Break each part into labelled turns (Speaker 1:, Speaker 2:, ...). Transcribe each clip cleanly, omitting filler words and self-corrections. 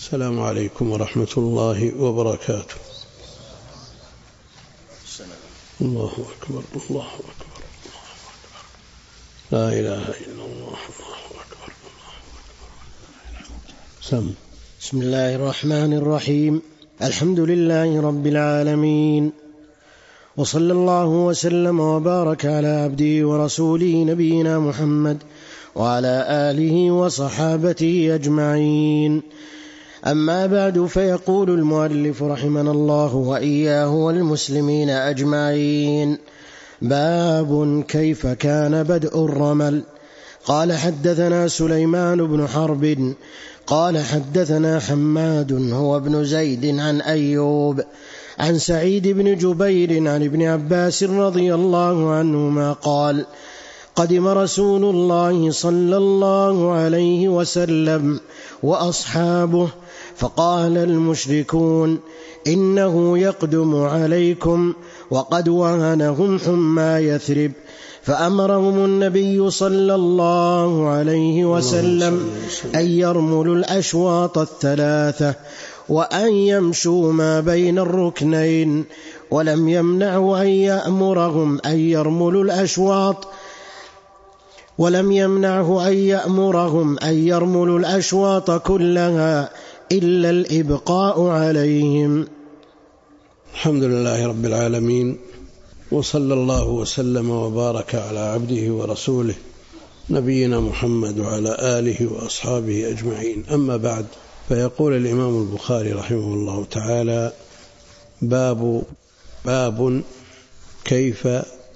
Speaker 1: السلام عليكم ورحمة الله وبركاته. الله أكبر الله أكبر الله أكبر، لا إله إلا الله، الله أكبر الله أكبر.
Speaker 2: بسم الله الرحمن الرحيم. الحمد لله رب العالمين، وصلى الله وسلم وبارك على عبده ورسوله نبينا محمد وعلى آله وصحابته أجمعين. أما بعد، فيقول المؤلف رحمنا الله وإياه والمسلمين أجمعين: باب كيف كان بدء الرمل. قال: حدثنا سليمان بن حرب قال: حدثنا حماد هو ابن زيد عن أيوب عن سعيد بن جبير عن ابن عباس رضي الله عنهما قال: قدم رسول الله صلى الله عليه وسلم وأصحابه، فقال المشركون: إنه يقدم عليكم وقد وهنهم حمى يثرب، فأمرهم النبي صلى الله عليه وسلم أن يرملوا الأشواط الثلاثة وأن يمشوا ما بين الركنين، ولم يمنعه أن يأمرهم أن يرملوا الأشواط كلها إلا الإبقاء عليهم.
Speaker 1: الحمد لله رب العالمين، وصلى الله وسلم وبارك على عبده ورسوله نبينا محمد وعلى آله وأصحابه أجمعين. أما بعد، فيقول الإمام البخاري رحمه الله تعالى: باب كيف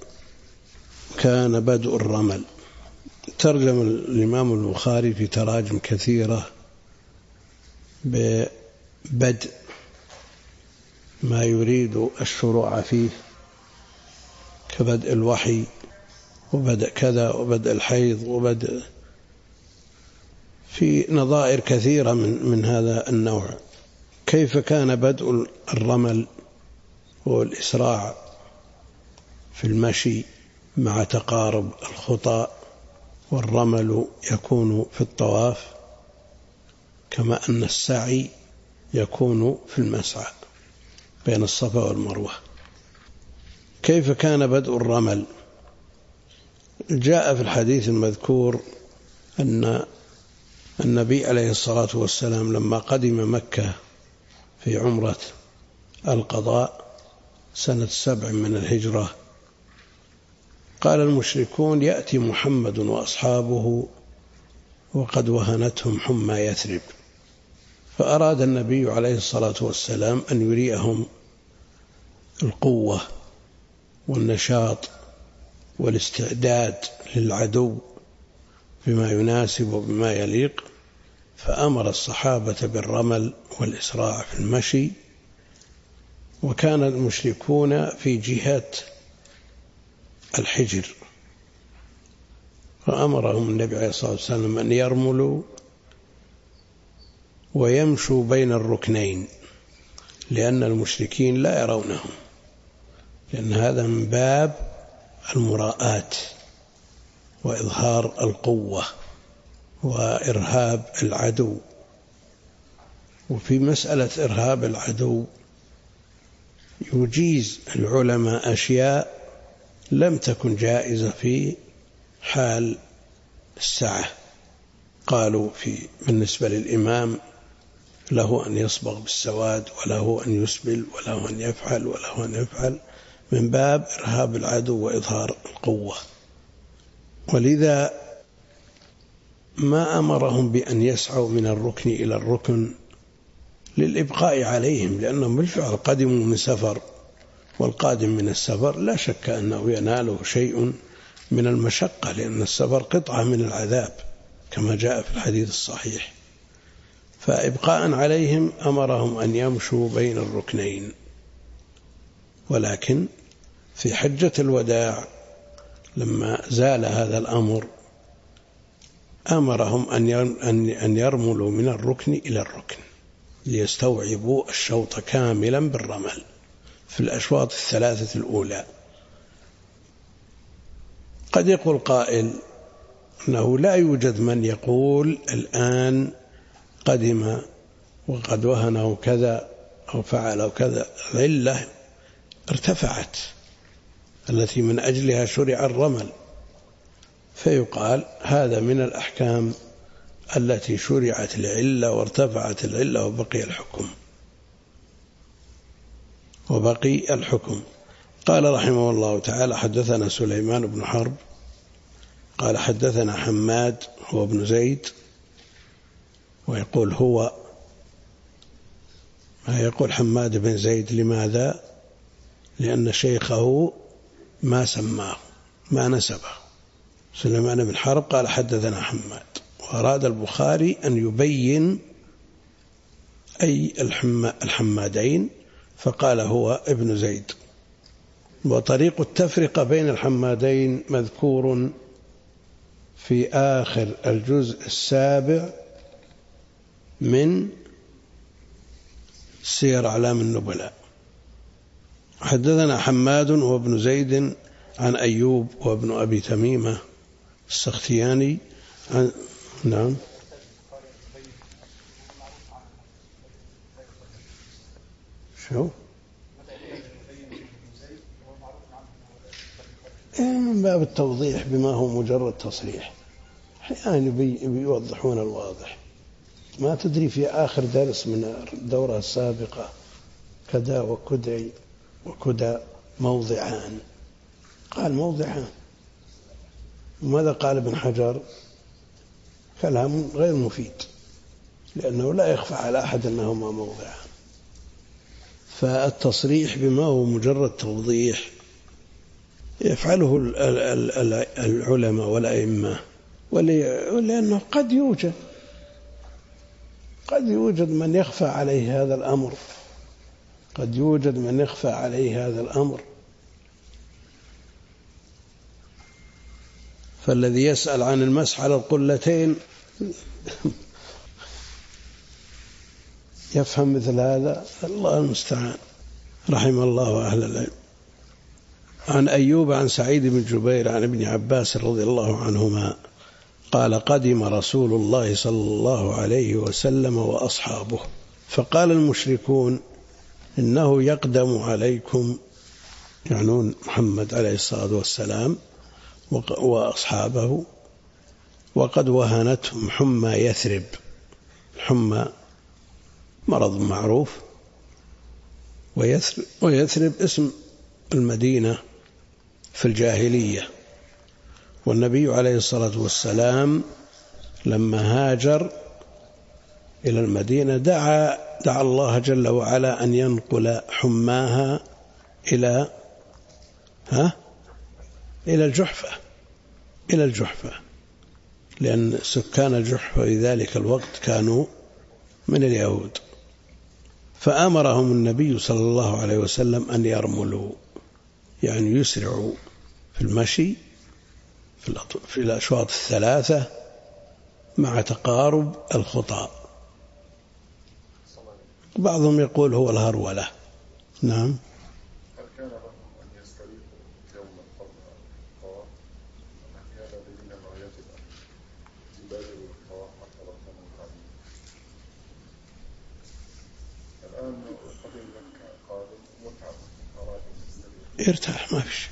Speaker 1: كان بدء الرمل. ترجم الإمام البخاري في تراجم كثيرة ببدء ما يريد الشروع فيه، كبدء الوحي وبدء كذا وبدء الحيض وبدء في نظائر كثيرة من هذا النوع. كيف كان بدء الرمل والإسراع في المشي مع تقارب الخطى، والرمل يكون في الطواف كما أن السعي يكون في المسعى بين الصفا والمروة. كيف كان بدء الرمل؟ جاء في الحديث المذكور أن النبي عليه الصلاة والسلام لما قدم مكة في عمرة القضاء سنة 7 من الهجرة، قال المشركون: يأتي محمد وأصحابه وقد وهنتهم حمى يثرب. فأراد النبي عليه الصلاة والسلام أن يريهم القوة والنشاط والاستعداد للعدو بما يناسب وبما يليق، فأمر الصحابة بالرمل والإسراع في المشي. وكان المشركون في جهة الحجر، فأمرهم النبي عليه الصلاة والسلام أن يرملوا ويمشوا بين الركنين، لأن المشركين لا يرونهم، لأن هذا من باب المراءات وإظهار القوة وإرهاب العدو. وفي مسألة إرهاب العدو يجيز العلماء أشياء لم تكن جائزة في حال السعة. قالوا بالنسبة للإمام له أن يصبغ بالسواد، وله أن يسبل، وله أن يفعل، وله أن يفعل، من باب إرهاب العدو وإظهار القوة. ولذا ما أمرهم بأن يسعوا من الركن إلى الركن للإبقاء عليهم، لأنهم بالفعل قدموا من سفر، والقادم من السفر لا شك أنه يناله شيء من المشقة، لأن السفر قطعة من العذاب كما جاء في الحديث الصحيح. فإبقاء عليهم أمرهم أن يمشوا بين الركنين. ولكن في حجة الوداع لما زال هذا الأمر أمرهم أن يرملوا من الركن إلى الركن ليستوعبوا الشوط كاملا بالرمل في الأشواط الثلاثة الأولى. قد يقول قائل أنه لا يوجد من يقول الآن قدم وقد وهنه كذا أو فعل كذا، العلة ارتفعت التي من أجلها شرع الرمل، فيقال هذا من الأحكام التي شرعت العلة وارتفعت العلة وبقي الحكم. قال رحمه الله تعالى: حدثنا سليمان بن حرب قال حدثنا حماد هو ابن زيد، ويقول هو ما يقول حماد بن زيد. لماذا؟ لأن شيخه ما سماه ما نسبه. سليمان بن حرب قال حدثنا حماد، وأراد البخاري أن يبين أي الحمادين فقال هو ابن زيد. وطريق التفرقة بين الحمادين مذكور في آخر الجزء 7 من سير أعلام النبلاء. حدثنا حماد وابن زيد عن أيوب وابن أبي تميمة السختياني نعم. شو من باب التوضيح بما هو مجرد تصريح، أحيانا بيوضحون الواضح. ما تدري في آخر درس من الدورة السابقة كذا وكدعي وكذا موضعان، قال موضعان. وماذا قال ابن حجر؟ كلام غير مفيد، لأنه لا يخفى على أحد أنهما موضعان. فالتصريح بما هو مجرد توضيح يفعله العلماء والأئمة، ولأنه قد يوجد من يخفى عليه هذا الأمر، قد يوجد من يخفى عليه هذا الأمر. فالذي يسأل عن المسح على القلتين يفهم مثل هذا، الله المستعان. رحم الله أهل العلم. عن أيوب عن سعيد بن جبير عن ابن عباس رضي الله عنهما قال: قدم رسول الله صلى الله عليه وسلم وأصحابه، فقال المشركون: إنه يقدم عليكم، يعنون محمد عليه الصلاة والسلام وأصحابه، وقد وهنتهم حمى يثرب. الحمى مرض معروف، ويثرب اسم المدينة في الجاهلية. والنبي عليه الصلاة والسلام لما هاجر إلى المدينة دعا الله جل وعلا أن ينقل حماها إلى الجحفة، لأن سكان الجحفة في ذلك الوقت كانوا من اليهود. فأمرهم النبي صلى الله عليه وسلم أن يرملوا، يعني يسرعوا في المشي في الأشواط 3 مع تقارب الخطى. بعضهم يقول هو الهرولة. نعم.
Speaker 3: هل كان لهم أن يستريحوا يوما قبل القاء؟ هل كان بين ما يجب أن يبادروا القاء حتى لو كانوا متعبين؟ الآن قدم مكة قادم متعب، أراد أن يستريح
Speaker 1: يرتاح ما فيش.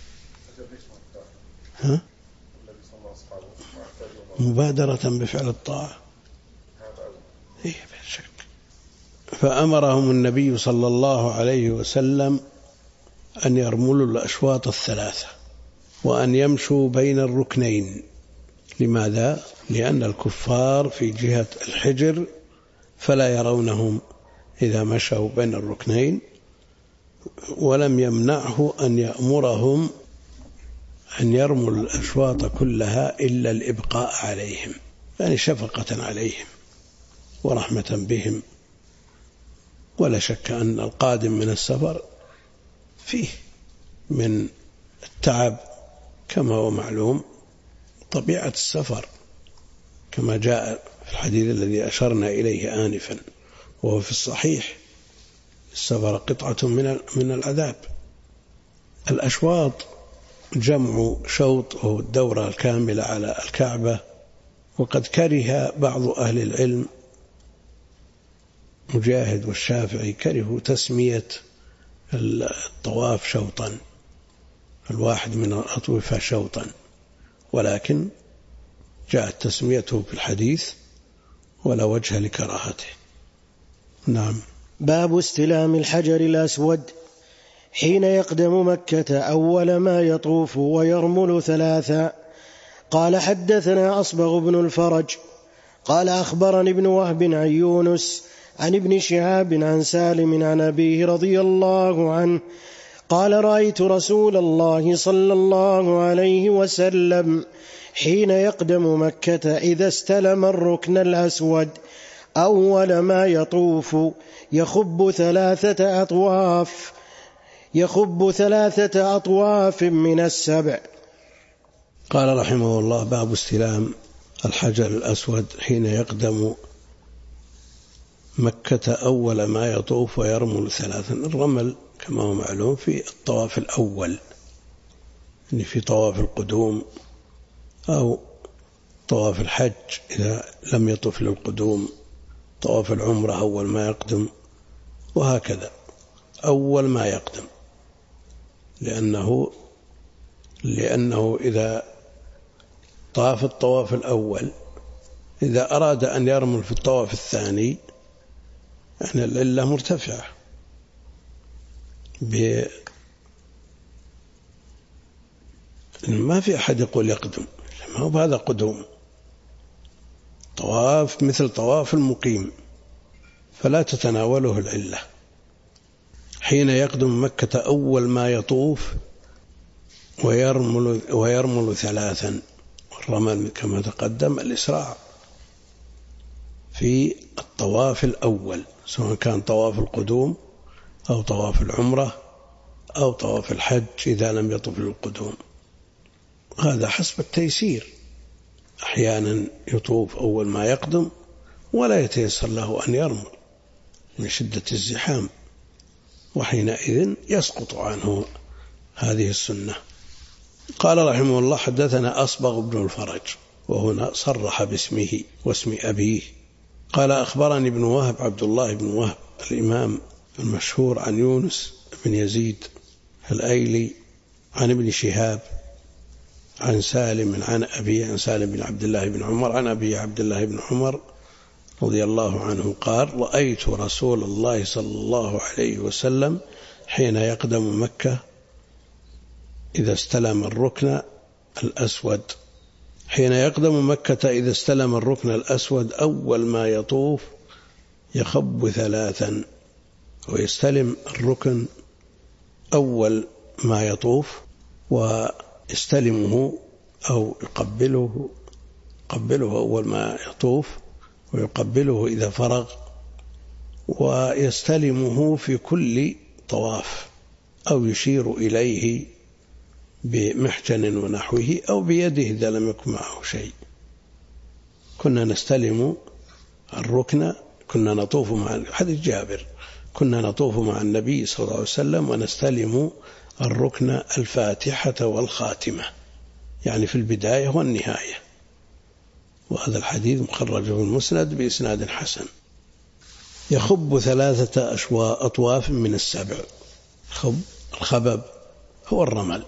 Speaker 1: مبادرة بفعل الطاعة. إيه بلا شك. فأمرهم النبي صلى الله عليه وسلم أن يرملوا الأشواط 3 وأن يمشوا بين الركنين. لماذا؟ لأن الكفار في جهة الحجر فلا يرونهم إذا مشوا بين الركنين، ولم يمنعه أن يأمرهم أن يرموا الأشواط كلها إلا الإبقاء عليهم، يعني شفقة عليهم ورحمة بهم. ولا شك أن القادم من السفر فيه من التعب كما هو معلوم، طبيعة السفر كما جاء في الحديث الذي أشرنا إليه آنفا وهو في الصحيح: السفر قطعة من العذاب. الأشواط جمع شوط، وهو الدورة الكاملة على الكعبة. وقد كره بعض أهل العلم مجاهد والشافعي كرهوا تسمية الطواف شوطا، الواحد من الأطوفة شوطا، ولكن جاءت تسميته في الحديث ولا وجه لكراهته. نعم.
Speaker 2: باب استلام الحجر الأسود حين يقدم مكة أول ما يطوف ويرمل 3. قال حدثنا أصبغ بن الفرج قال أخبرني ابن وهب عن يونس عن ابن شهاب عن سالم عن أبيه رضي الله عنه قال رأيت رسول الله صلى الله عليه وسلم حين يقدم مكة إذا استلم الركن الأسود أول ما يطوف يخب 3 أطواف من 7.
Speaker 1: قال رحمه الله: باب استلام الحجر الأسود حين يقدم مكة أول ما يطوف ويرمل 3. الرمل كما هو معلوم في الطواف الأول، يعني في طواف القدوم أو طواف الحج إذا لم يطف للقدوم، طواف العمرة أول ما يقدم، وهكذا أول ما يقدم، لأنه إذا طاف الطواف الأول إذا أراد أن يرمل في الطواف الثاني يعني العلة مرتفعة ما في أحد يقول يقدم، ما هو بهذا قدوم، طواف مثل طواف المقيم فلا تتناوله العلة. حين يقدم مكة أول ما يطوف ويرمل 3. والرمل كما تقدم الإسراع في الطواف الأول، سواء كان طواف القدوم أو طواف العمرة أو طواف الحج إذا لم يطف للقدوم، هذا حسب التيسير. أحيانا يطوف أول ما يقدم ولا يتيسر له أن يرمل من شدة الزحام، وحينئذ يسقط عنه هذه السنة. قال رحمه الله: حدثنا أصبغ بن الفرج، وهنا صرح باسمه واسم أبيه. قال أخبرني ابن وهب عبد الله بن وهب الإمام المشهور عن يونس بن يزيد الأيلي عن ابن شهاب عن سالم عن أبيه عن سالم بن عبد الله بن عمر عن أبي عبد الله بن عمر رضي الله عنه قال: رأيت رسول الله صلى الله عليه وسلم حين يقدم مكة إذا استلم الركن الأسود. حين يقدم مكة إذا استلم الركن الأسود أول ما يطوف يخب 3، ويستلم الركن أول ما يطوف ويستلمه أو يقبله أول ما يطوف، ويقبله إذا فرغ، ويستلمه في كل طواف، أو يشير إليه بمحجن ونحوه أو بيده إذا لم يكن معه شيء. كنا نستلم الركن، كنا نطوف مع حديث جابر، كنا نطوف مع النبي صلى الله عليه وسلم ونستلم الركن الفاتحة والخاتمة، يعني في البداية والنهاية. وهذا الحديث مخرج في المسند بإسناد حسن. يخب 3 أطواف من 7. الخبب هو الرمل،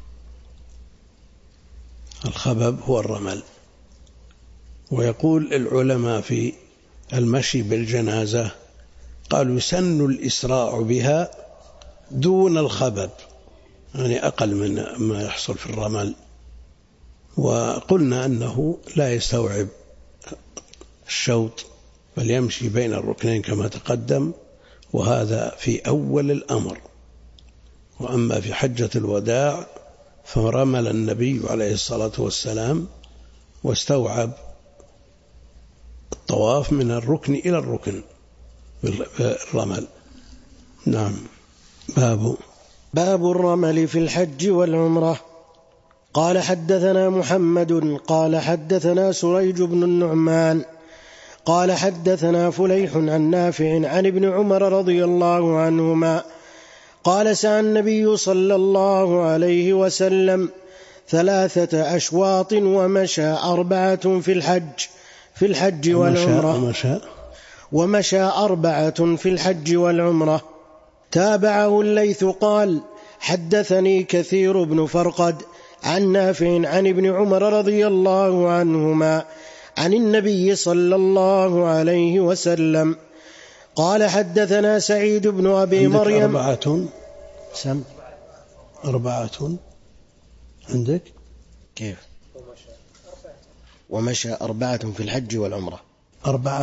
Speaker 1: الخبب هو الرمل. ويقول العلماء في المشي بالجنازة قالوا: يسن الإسراع بها دون الخبب، يعني أقل من ما يحصل في الرمل. وقلنا أنه لا يستوعب الشوط بل يمشي بين الركنين كما تقدم، وهذا في أول الأمر. وأما في حجة الوداع فرمل النبي عليه الصلاة والسلام واستوعب الطواف من الركن إلى الركن بالرمل. نعم.
Speaker 2: باب الرمل في الحج والعمرة. قال حدثنا محمد قال حدثنا سريج بن النعمان قال حدثنا فليح عن نافع عن ابن عمر رضي الله عنهما قال: سعى النبي صلى الله عليه وسلم 3 أشواط ومشى 4 في الحج والعمرة. ومشى 4 في الحج والعمرة. تابعه الليث قال حدثني كثير بن فرقد عن نافع عن ابن عمر رضي الله عنهما عن النبي صلى الله عليه وسلم قال حدثنا سعيد بن أبي مريم.
Speaker 1: 4 عندك
Speaker 2: كيف؟ ومشى 4 في الحج والعمرة.
Speaker 1: 4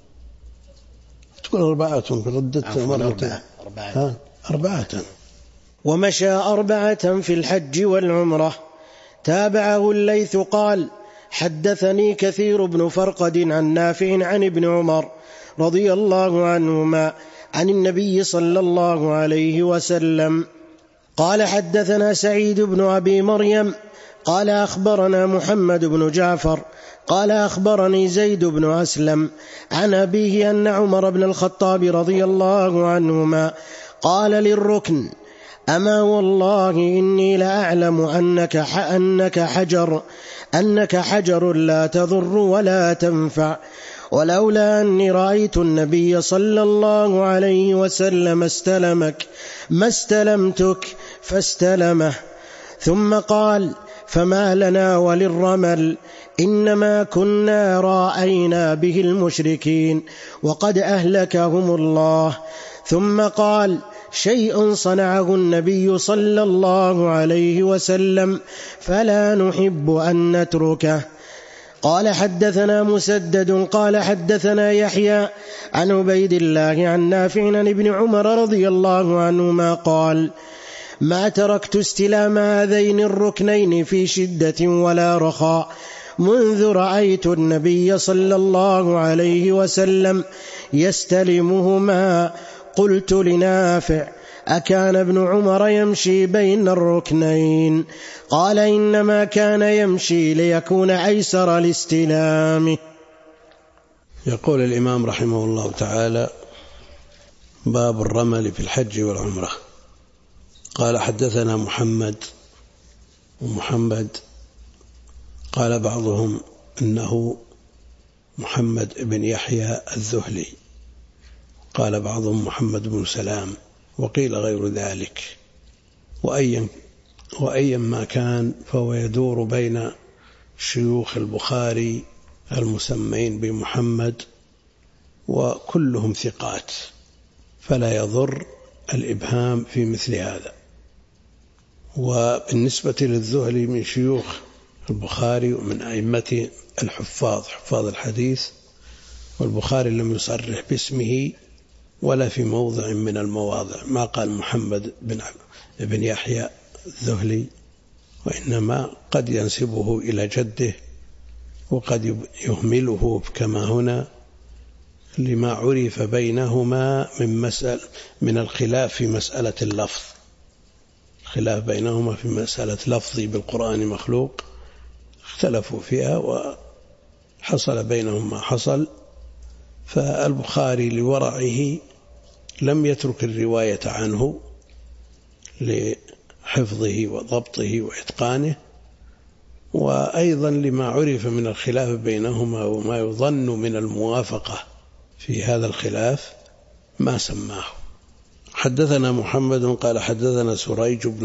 Speaker 1: تقول 4 في ردة مرتين. 4
Speaker 2: ومشى 4 في الحج والعمرة. تابعه الليث قال حدثني كثير بن فرقد عن نافع عن ابن عمر رضي الله عنهما عن النبي صلى الله عليه وسلم قال حدثنا سعيد بن أبي مريم قال أخبرنا محمد بن جعفر قال أخبرني زيد بن أسلم عن أبيه أن عمر بن الخطاب رضي الله عنهما قال للركن أما والله إني لأعلم أنك حجر لا تضر ولا تنفع، ولولا أني رأيت النبي صلى الله عليه وسلم استلمك ما استلمتك فاستلمه. ثم قال فما لنا وللرمل إنما كنا رأينا به المشركين وقد أهلكهم الله. ثم قال شيء صنعه النبي صلى الله عليه وسلم فلا نحب أن نتركه. قال حدثنا مسدد قال حدثنا يحيى عن عبيد الله عن نافع عن ابن عمر رضي الله عنهما قال ما تركت استلام هذين الركنين في شدة ولا رخاء منذ رأيت النبي صلى الله عليه وسلم يستلمهما. قلت لنافع أكان ابن عمر يمشي بين الركنين؟ قال إنما كان يمشي ليكون أيسر لاستلامه.
Speaker 1: يقول الإمام رحمه الله تعالى باب الرمل في الحج والعمرة. قال حدثنا محمد قال بعضهم إنه محمد بن يحيى الذهلي، قال بعضهم محمد بن سلام، وقيل غير ذلك. وأيا ما كان فهو يدور بين شيوخ البخاري المسمين بمحمد وكلهم ثقات، فلا يضر الإبهام في مثل هذا. وبالنسبة للذهلي من شيوخ البخاري ومن أئمة حفاظ الحديث، والبخاري لم يصرح باسمه ولا في موضع من المواضع، ما قال محمد بن يحيى الذهلي، وإنما قد ينسبه إلى جده وقد يهمله كما هنا لما عرف بينهما من الخلاف في مسألة اللفظ. الخلاف بينهما في مسألة لفظي بالقرآن مخلوق، اختلفوا فيها وحصل بينهم ما حصل. فالبخاري لورعه لم يترك الرواية عنه لحفظه وضبطه وإتقانه، وأيضا لما عرف من الخلاف بينهما وما يظن من الموافقة في هذا الخلاف ما سماه. حدثنا محمد قال حدثنا سريج بن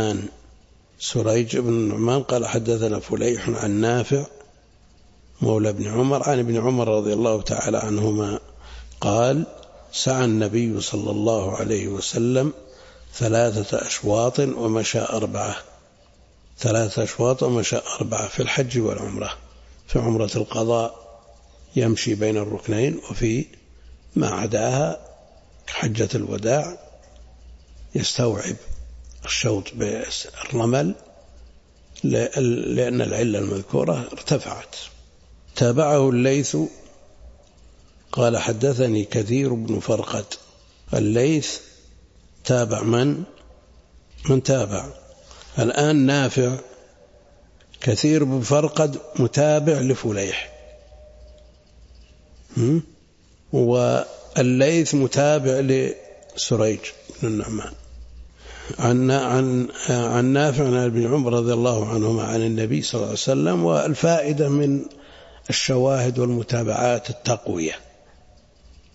Speaker 1: النعمان قال حدثنا فليح عن نافع مولى ابن عمر عن ابن عمر رضي الله تعالى عنهما قال سعى النبي صلى الله عليه وسلم 3 أشواط ومشى 4. 3 أشواط ومشى 4 في الحج والعمرة. في عمرة القضاء يمشي بين الركنين، وفي ما عداها كحجة الوداع يستوعب الشوط بالرمل لأن العلة المذكورة ارتفعت. تابعه الليث قال حدثني كثير بن فرقد. الليث تابع من تابع الآن؟ نافع. كثير بن فرقد متابع لفليح، والليث متابع لسريج بن النعمان عن نافع عن ابن عمر رضي الله عنهما عن النبي صلى الله عليه وسلم. والفائدة من الشواهد والمتابعات التقوية،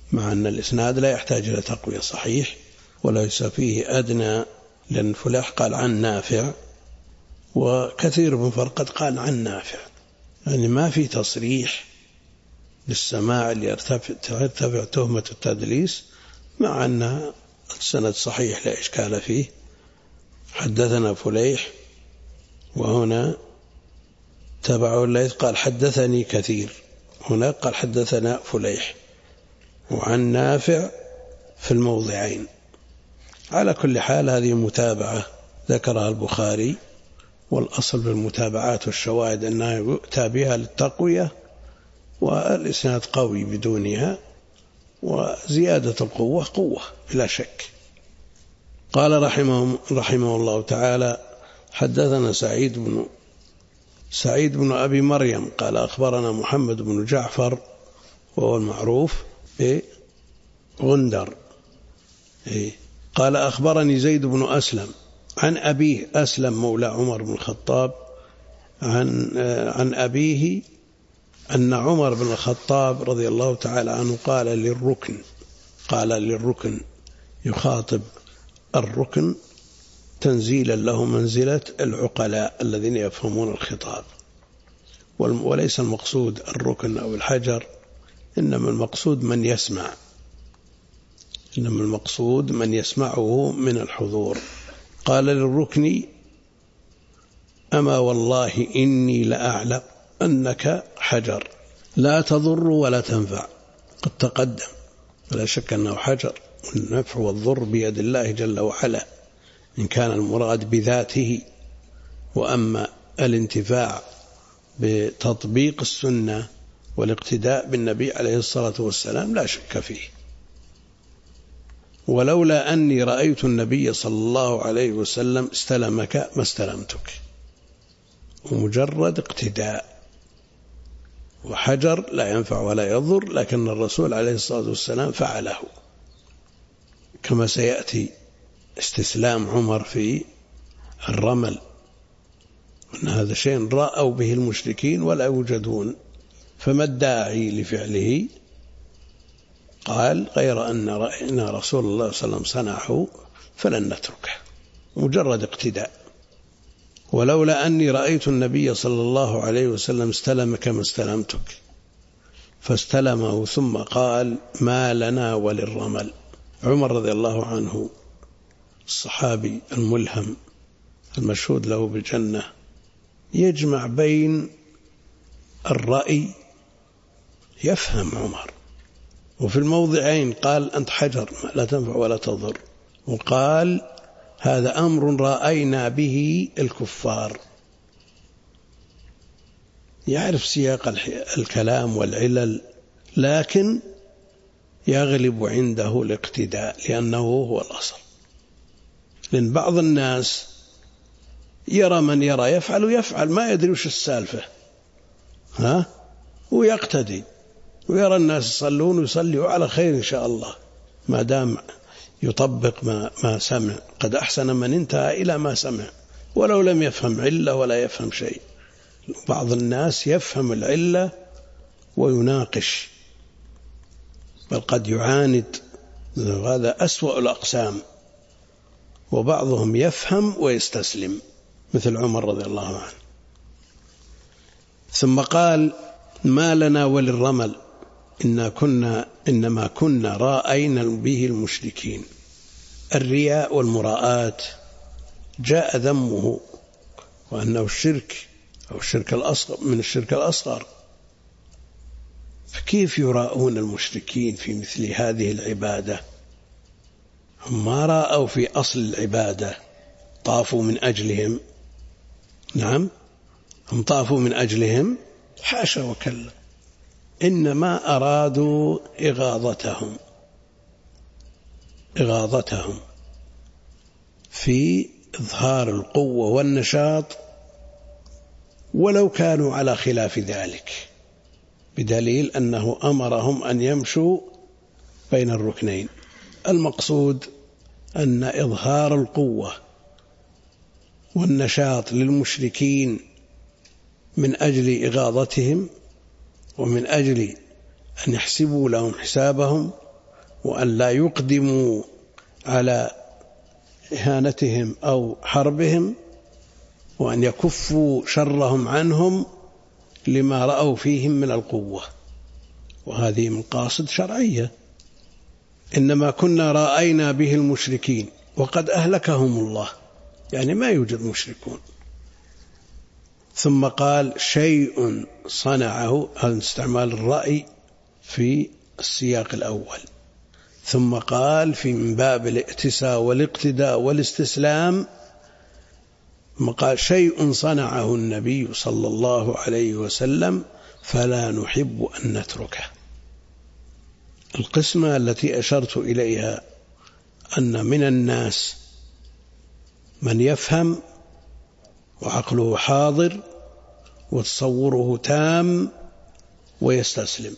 Speaker 1: مع أن الإسناد لا يحتاج إلى تقوية، صحيح وليس فيه أدنى، لأن فلاح قال عن نافع وكثير من فرقد قال عن نافع، يعني ما في تصريح بالسماع اللي يرتفع تهمة التدليس، مع أن السند صحيح لا إشكال فيه. حدثنا فليح، وهنا تبعه الليث قال حدثني كثير، هنا قال حدثنا فليح، وعن نافع في الموضعين. على كل حال هذه متابعة ذكرها البخاري، والأصل بالمتابعات والشواهد أنها يؤتى بها للتقوية، والإسناد قوي بدونها، وزيادة القوة قوة بلا شك. قال رحمه الله تعالى حدثنا سعيد بن أبي مريم قال أخبرنا محمد بن جعفر وهو المعروف بغندر، قال أخبرني زيد بن أسلم عن أبيه أسلم مولى عمر بن الخطاب عن أبيه أن عمر بن الخطاب رضي الله تعالى عنه قال للركن يخاطب الركن تنزيلا له منزلة العقلاء الذين يفهمون الخطاب، وليس المقصود الركن أو الحجر، إنما المقصود من يسمعه من الحضور. قال للركن أما والله إني لأعلم أنك حجر لا تضر ولا تنفع، قد تقدم ولا شك أنه حجر، والنفع والضر بيد الله جل وعلا إن كان المراد بذاته، وأما الانتفاع بتطبيق السنة والاقتداء بالنبي عليه الصلاة والسلام لا شك فيه. ولولا أني رأيت النبي صلى الله عليه وسلم استلمك ما استلمتك، ومجرد اقتداء، وحجر لا ينفع ولا يضر، لكن الرسول عليه الصلاة والسلام فعله، كما سيأتي استسلام عمر في الرمل، أن هذا شيء رأوا به المشركين ولا يوجدون، فما الداعي لفعله؟ قال غير أن رأينا رسول الله صلى الله عليه وسلم صنعه فلن نتركه، مجرد اقتداء. ولولا أني رأيت النبي صلى الله عليه وسلم استلمك ما استلمتك، فاستلمه ثم قال ما لنا وللرمل. عمر رضي الله عنه الصحابي الملهم المشهود له بالجنة يجمع بين الرأي، يفهم عمر، وفي الموضعين قال أنت حجر لا تنفع ولا تضر، وقال هذا أمر رأينا به الكفار. يعرف سياق الكلام والعلل، لكن يغلب عنده الاقتداء لأنه هو الأصل. لأن بعض الناس يرى من يرى يفعل ما يدري وش السالفة، ويقتدي، ويرى الناس يصلون ويصلوا على خير إن شاء الله ما دام يطبق ما سمع. قد أحسن من انتهى إلى ما سمع ولو لم يفهم علة ولا يفهم شيء. بعض الناس يفهم العلة ويناقش، بل قد يعاند، هذا أسوأ الأقسام. وبعضهم يفهم ويستسلم مثل عمر رضي الله عنه. ثم قال ما لنا وللرمل إنما كنا رأينا به المشركين. الرياء والمراءات جاء ذمه، وأنه الشرك أو الشرك الأصغر من الشرك الأصغر، فكيف يراءون المشركين في مثل هذه العبادة؟ هم ما رأوا في أصل العبادة، طافوا من أجلهم، نعم هم طافوا من أجلهم، حاشا وكلا، إنما أرادوا إغاظتهم في إظهار القوة والنشاط، ولو كانوا على خلاف ذلك، بدليل أنه أمرهم أن يمشوا بين الركنين. المقصود أن إظهار القوة والنشاط للمشركين من أجل إغاظتهم ومن أجل أن يحسبوا لهم حسابهم وأن لا يقدموا على إهانتهم أو حربهم، وأن يكفوا شرهم عنهم لما رأوا فيهم من القوة، وهذه مقاصد شرعية. إنما كنا رأينا به المشركين وقد أهلكهم الله، يعني ما يوجد مشركون. ثم قال شيء صنعه، هذا استعمال الرأي في السياق الأول. ثم قال في من باب الائتساء والاقتداء والاستسلام، قال شيء صنعه النبي صلى الله عليه وسلم فلا نحب أن نتركه. القسمة التي أشرت إليها أن من الناس من يفهم وعقله حاضر وتصوره تام ويستسلم،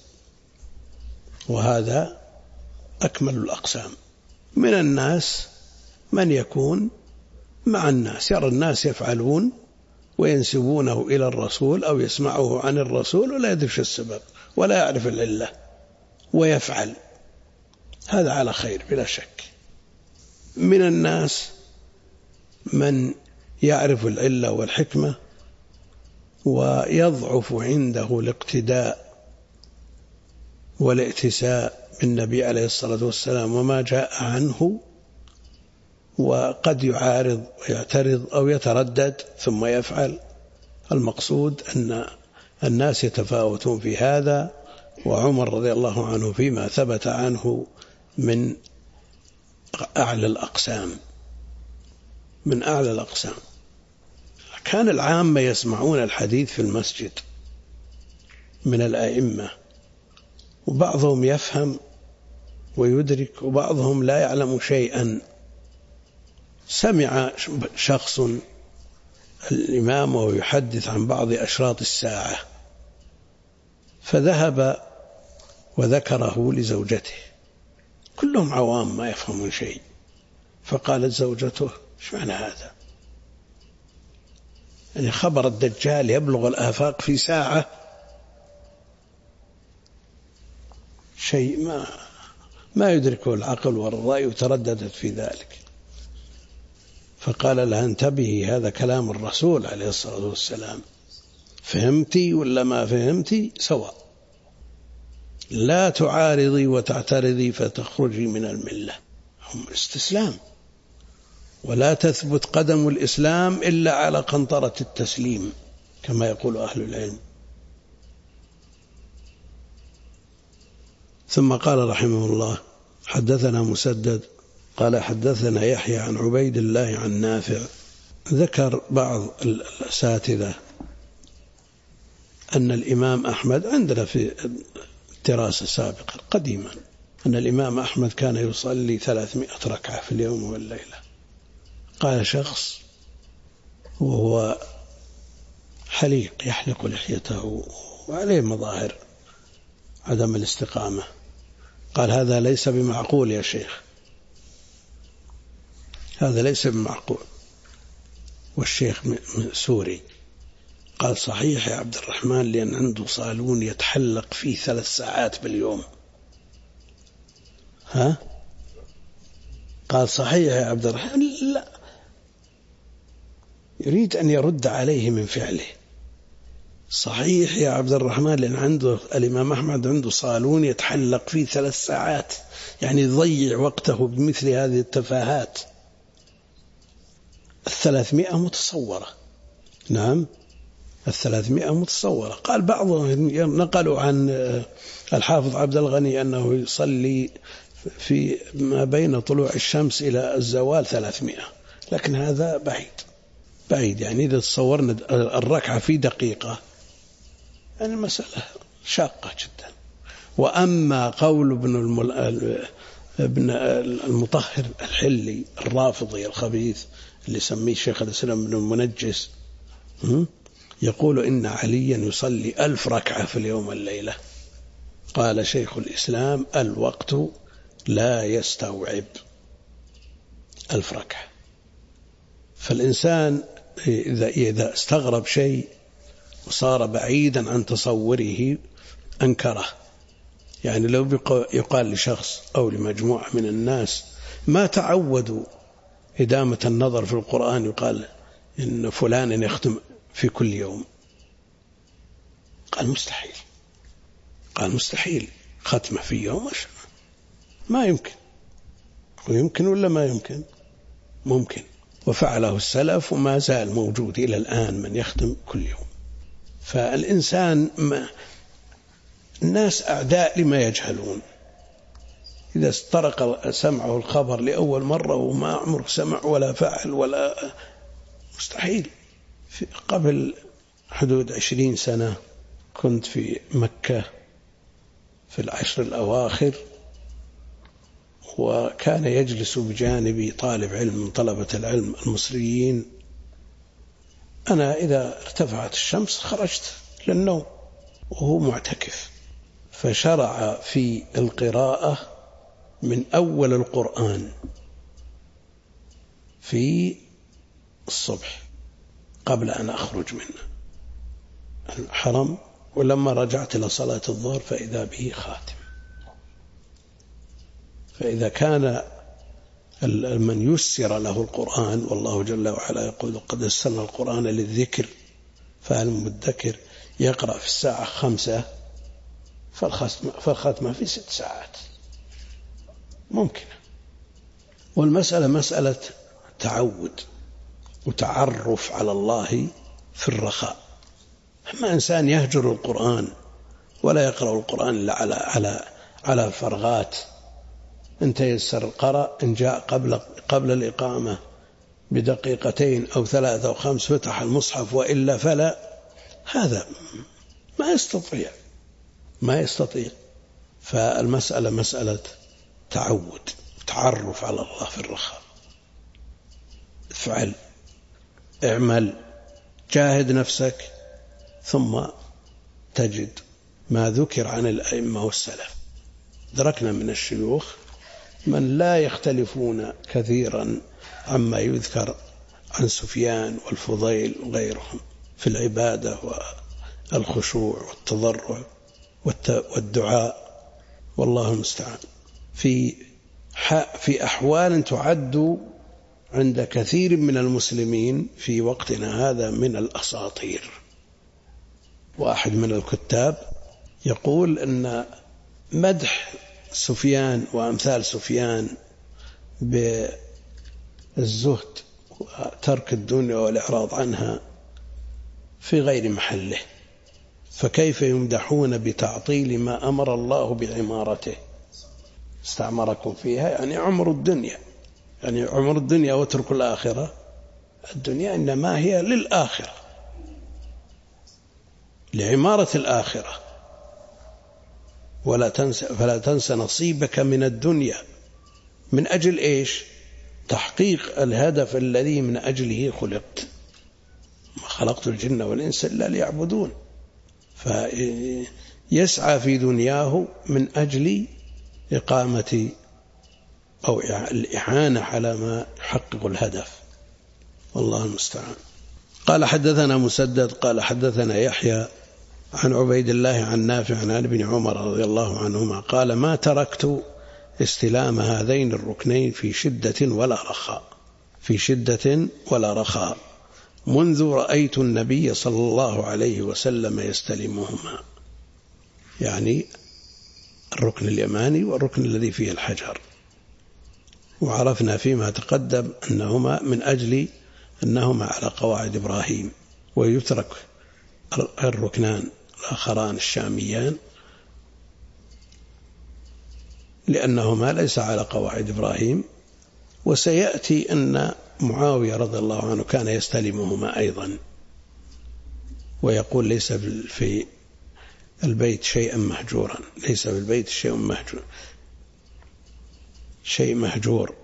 Speaker 1: وهذا أكمل الأقسام. من الناس من يكون مع الناس، يرى الناس يفعلون وينسبونه إلى الرسول أو يسمعه عن الرسول ولا يدري السبب ولا يعرف العلة ويفعل، هذا على خير بلا شك. من الناس من يعرف العلة والحكمة ويضعف عنده الاقتداء والائتساء بالنبي عليه الصلاة والسلام وما جاء عنه، وقد يعارض ويعترض أو يتردد ثم يفعل. المقصود أن الناس يتفاوتون في هذا، وعمر رضي الله عنه فيما ثبت عنه من أعلى الأقسام، من أعلى الأقسام. كان العامة يسمعون الحديث في المسجد من الأئمة، وبعضهم يفهم ويدرك وبعضهم لا يعلم شيئا. سمع شخص الإمام وهو يحدث عن بعض أشراط الساعة، فذهب وذكره لزوجته، كلهم عوام ما يفهمون شيء. فقالت زوجته ايش معنى هذا؟ يعني خبر الدجال يبلغ الآفاق في ساعة، شيء ما يدركه العقل والرأي، وترددت في ذلك. فقال لها انتبهي، هذا كلام الرسول عليه الصلاة والسلام، فهمتي ولا ما فهمتي سواء، لا تعارضي وتعترضي فتخرجي من الملة. هم استسلام، ولا تثبت قدم الإسلام إلا على قنطرة التسليم كما يقول أهل العلم. ثم قال رحمه الله حدثنا مسدد قال حدثنا يحيى عن عبيد الله عن نافع. ذكر بعض الأساتذة أن الإمام أحمد، عندنا في الدراسة سابقا قديما، أن الإمام أحمد كان يصلي 300 ركعة في اليوم والليلة. قال شخص وهو حليق يحلق لحيته وعليه مظاهر عدم الاستقامة، قال هذا ليس بمعقول يا شيخ، هذا ليس بمعقول. والشيخ سوري قال صحيح يا عبد الرحمن، لأن عنده صالون يتحلق فيه 3 ساعات باليوم. ها؟ قال صحيح يا عبد الرحمن، لا، يريد أن يرد عليه من فعله. صحيح يا عبد الرحمن، لأن عنده الإمام أحمد عنده صالون يتحلق فيه 3 ساعات، يعني يضيع وقته بمثل هذه التفاهات. 300 متصورة، نعم 300 متصورة. قال بعضهم نقلوا عن الحافظ عبد الغني أنه يصلي في ما بين طلوع الشمس إلى الزوال 300، لكن هذا بعيد. يعني إذا تصورنا الركعة في دقيقة، يعني المسألة شاقة جدا. وأما قول ابن المطهر الحلي الرافضي الخبيث اللي سميه شيخ الإسلام ابن المنجس، يقول إن عليا يصلي 1000 ركعة في اليوم والليلة. قال شيخ الإسلام الوقت لا يستوعب 1000 ركعة. فالإنسان إذا استغرب شيء وصار بعيدا عن تصوره أنكره. يعني لو يقال لشخص أو لمجموعة من الناس ما تعودوا إدامة النظر في القرآن، يقال إن فلان يختم في كل يوم، قال مستحيل، قال مستحيل ختمة في يوم، ما يمكن. ويمكن ولا ما يمكن؟ ممكن، وفعله السلف وما زال موجود إلى الآن من يختم كل يوم. فالإنسان الناس أعداء لما يجهلون. إذا استرق سمعه الخبر لأول مرة وما عمره سمع ولا فعل ولا، مستحيل. قبل حدود 20 سنة كنت في مكة في العشر الأواخر، وكان يجلس بجانبي طالب علم من طلبة العلم المصريين. أنا إذا ارتفعت الشمس خرجت للنوم وهو معتكف، فشرع في القراءة من أول القرآن في الصبح قبل أن أخرج من الحرم، ولما رجعت إلى صلاة الظهر فإذا به خاتم. فإذا كان من يسر له القرآن، والله جل وعلا يقول قد يسرنا القرآن للذكر فهل من مدكر، يقرأ في الساعة 5 فالختمة في 6 ساعات ممكن. والمسألة مسألة تعود وتعرف على الله في الرخاء. أما إنسان يهجر القرآن ولا يقرأ القرآن إلا على فرغات، إن تيسر القرأ، إن جاء قبل الإقامة بدقيقتين أو 3 أو 5 فتح المصحف، وإلا فلا، هذا ما يستطيع. فالمسألة مسألة تعود، تعرف على الله في الرخاء. افعل، اعمل، جاهد نفسك، ثم تجد ما ذكر عن الأئمة والسلف. دركنا من الشيوخ من لا يختلفون كثيرا عما يذكر عن سفيان والفضيل وغيرهم في العبادة والخشوع والتضرع والدعاء، والله المستعان، في أحوال تعد عند كثير من المسلمين في وقتنا هذا من الأساطير. واحد من الكتاب يقول أن مدح سفيان وأمثال سفيان بالزهد وترك الدنيا والإعراض عنها في غير محله، فكيف يمدحون بتعطيل ما أمر الله بعمارته؟ استعمركم فيها يعني عمر الدنيا واتركوا الآخرة. الدنيا إنما هي للآخرة، لعمارة الآخرة. فلا تنسى نصيبك من الدنيا. من أجل إيش؟ تحقيق الهدف الذي من أجله خلقت. ما خلقت الجن والإنس إلا ليعبدون. فيسعى في دنياه من أجل إقامة أو الإعانة على ما يحقق الهدف، والله المستعان. قال حدثنا مسدد قال حدثنا يحيى عن عبيد الله عن نافع عن ابن عمر رضي الله عنهما قال ما تركت استلام هذين الركنين في شدة ولا رخاء منذ رأيت النبي صلى الله عليه وسلم يستلمهما، يعني الركن اليماني والركن الذي فيه الحجر. وعرفنا فيما تقدم أنهما من أجل أنهما على قواعد إبراهيم، ويترك الركنان الآخران الشاميان لأنهما ليس على قواعد إبراهيم. وسيأتي أن معاوية رضي الله عنه كان يستلمهما أيضا، ويقول ليس في البيت شيئا مهجورا، ليس في البيت شيء مهجور،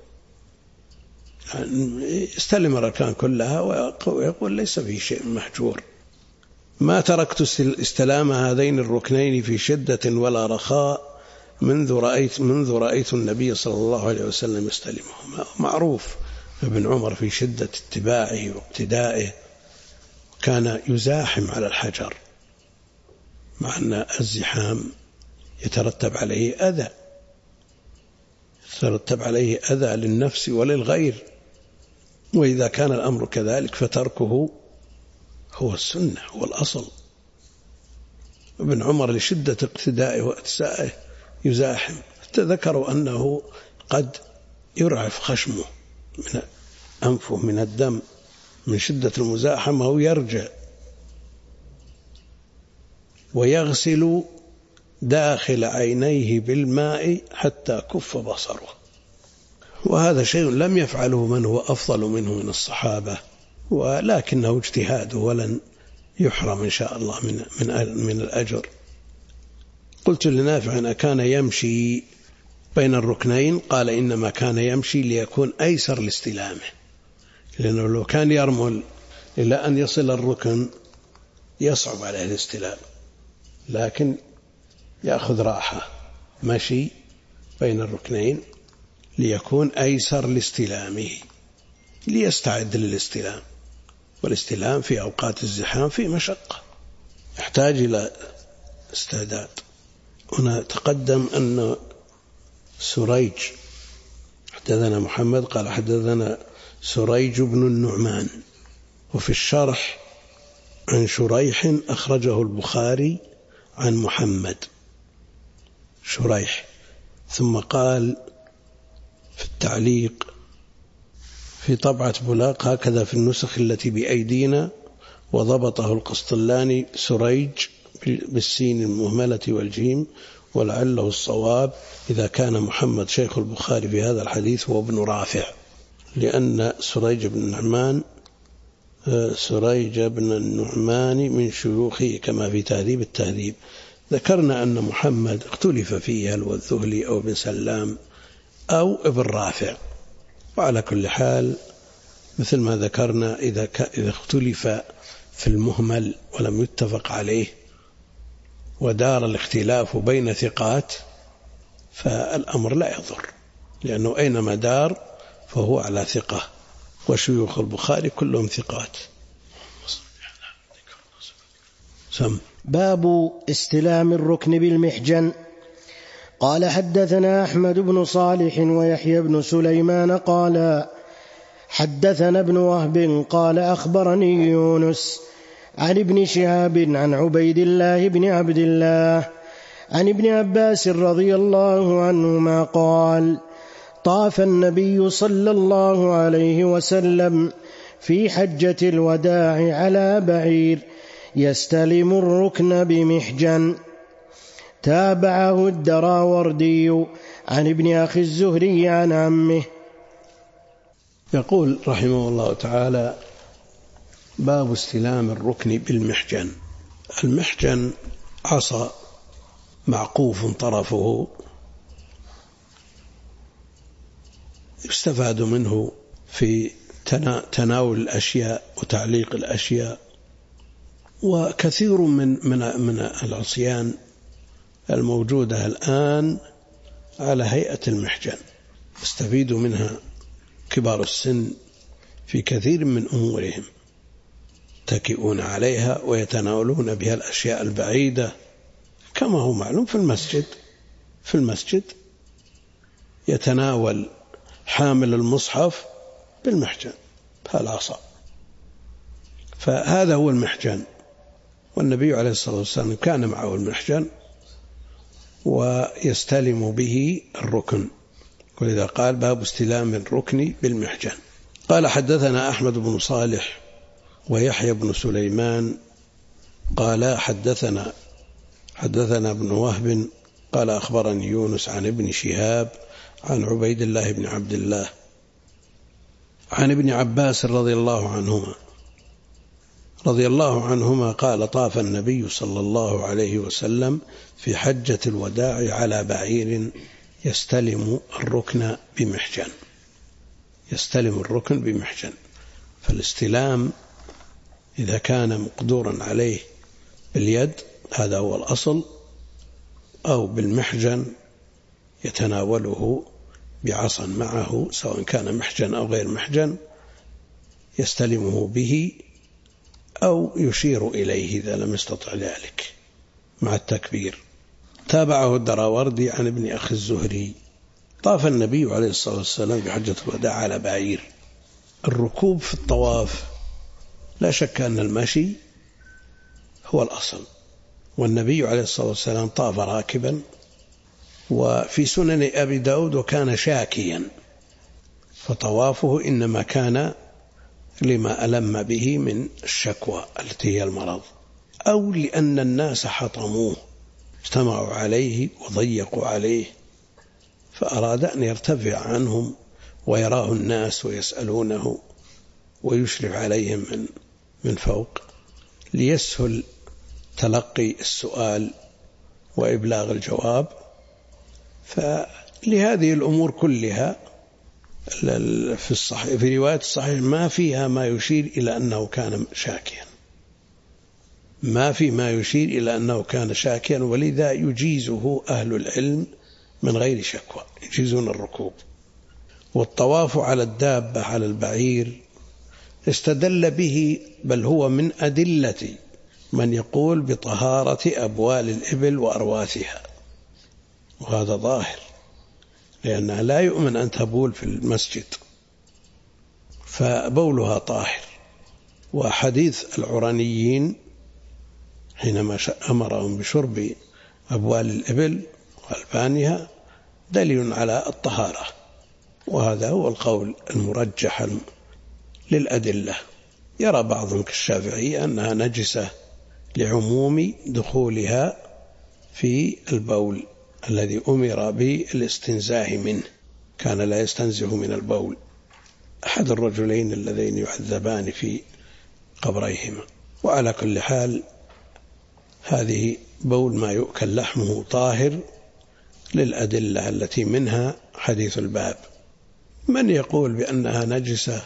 Speaker 1: يستلم الأركان كلها ويقول ليس فيه شيء مهجور. ما تركت استلام هذين الركنين في شدة ولا رخاء منذ رأيت النبي صلى الله عليه وسلم يستلمهما. معروف ابن عمر في شدة اتباعه واقتدائه كان يزاحم على الحجر، مع أن الزحام يترتب عليه أذى للنفس وللغير. وإذا كان الأمر كذلك فتركه هو السنة، هو الأصل. ابن عمر لشدة اقتدائه واتسائه يزاحم، حتى ذكروا أنه قد يرعف خشمه من أنفه من الدم من شدة المزاحمة، ويرجع ويغسل داخل عينيه بالماء حتى كف بصره. وهذا شيء لم يفعله من هو أفضل منه من الصحابة، ولكنه اجتهاده ولن يحرم إن شاء الله من الأجر. قلت لنافع أكان يمشي بين الركنين؟ قال إنما كان يمشي ليكون أيسر لاستلامه، لأنه لو كان يرمل إلى أن يصل الركن يصعب عليه الاستلام، لكن يأخذ راحة مشي بين الركنين ليكون أيسر لاستلامه، ليستعد للاستلام. والاستلام في أوقات الزحام في مشقة، يحتاج إلى استعداد. هنا تقدم أن سريج حدثنا محمد قال حدثنا سريج بن النعمان، وفي الشرح عن شريح أخرجه البخاري عن محمد شريح. ثم قال في التعليق في طبعة بلاق هكذا في النسخ التي بأيدينا، وضبطه القسطلاني سريج بالسين المهملة والجيم، ولعله الصواب إذا كان محمد شيخ البخاري في هذا الحديث هو ابن رافع، لأن سريج بن النعمان من شيوخه كما في تهذيب التهذيب. ذكرنا أن محمد اختلف فيه هل هو الذهلي أو بن سلام أو ابن رافع، وعلى كل حال مثل ما ذكرنا إذا اختلف في المهمل ولم يتفق عليه ودار الاختلاف بين ثقات فالأمر لا يضر، لأنه أينما دار فهو على ثقة، وشيوخ البخاري كلهم ثقات.
Speaker 2: باب استلام الركن بالمحجن. قال حدثنا أحمد بن صالح ويحيى بن سليمان قال حدثنا ابن وهب قال أخبرني يونس عن ابن شهاب عن عبيد الله بن عبد الله عن ابن عباس رضي الله عنهما قال طاف النبي صلى الله عليه وسلم في حجة الوداع على بعير يستلم الركن بمحجن. تابعه الدراوردي عن ابن أخي الزهري عن عمه.
Speaker 1: يقول رحمه الله تعالى باب استلام الركن بالمحجن. المحجن عصا معقوف طرفه، يستفاد منه في تناول الأشياء وتعليق الأشياء، وكثير من العصيان الموجودة الآن على هيئة المحجن يستفيد منها كبار السن في كثير من أمورهم، يتكئون عليها ويتناولون بها الأشياء البعيدة، كما هو معلوم في المسجد يتناول حامل المصحف بالمحجن بهالعصا، فهذا هو المحجن. والنبي عليه الصلاة والسلام كان معه المحجن ويستلم به الركن، ولذا قال باب استلام الركن بالمحجن. قال حدثنا أحمد بن صالح ويحيى بن سليمان قال حدثنا ابن وهب قال أخبرني يونس عن ابن شهاب عن عبيد الله بن عبد الله عن ابن عباس رضي الله عنهما قال طاف النبي صلى الله عليه وسلم في حجة الوداع على بعير يستلم الركن بمحجن. فالاستلام إذا كان مقدورا عليه باليد هذا هو الأصل، أو بالمحجن يتناوله بعصا معه سواء كان محجن أو غير محجن، يستلمه به أو يشير إليه إذا لم يستطع ذلك مع التكبير. تابعه الدراوردي عن ابن أخي الزهري. طاف النبي عليه الصلاة والسلام في حجة الوداع على بعير. الركوب في الطواف لا شك أن المشي هو الأصل، والنبي عليه الصلاة والسلام طاف راكبا، وفي سنن أبي داود وكان شاكيا، فطوافه إنما كان لما ألم به من الشكوى التي هي المرض، أو لأن الناس حطموه اجتمعوا عليه وضيقوا عليه، فأراد أن يرتفع عنهم ويراه الناس ويسألونه ويشرف عليهم من فوق ليسهل تلقي السؤال وإبلاغ الجواب. فلهذه الأمور كلها في رواية الصحيح ما فيها ما يشير إلى أنه كان شاكيا، ما في ما يشير إلى أنه كان شاكيا، ولذا يجيزه أهل العلم من غير شكوى، يجيزون الركوب. والطواف على الدابة على البعير استدل به، بل هو من أدلة من يقول بطهارة أبوال الإبل وأرواثها، وهذا ظاهر، لأنها لا يؤمن أن تبول في المسجد، فبولها طاهر. وحديث العرانيين حينما أمرهم بشرب أبوال الإبل وألبانها دليل على الطهارة، وهذا هو القول المرجح للأدلة. يرى بعضهم كالشافعي أنها نجسة لعموم دخولها في البول الذي أمر بالاستنزاه منه، كان لا يستنزه من البول، أحد الرجلين اللذين يعذبان في قبريهما. وعلى كل حال هذه بول ما يؤكل لحمه طاهر للأدلة التي منها حديث الباب. من يقول بأنها نجسة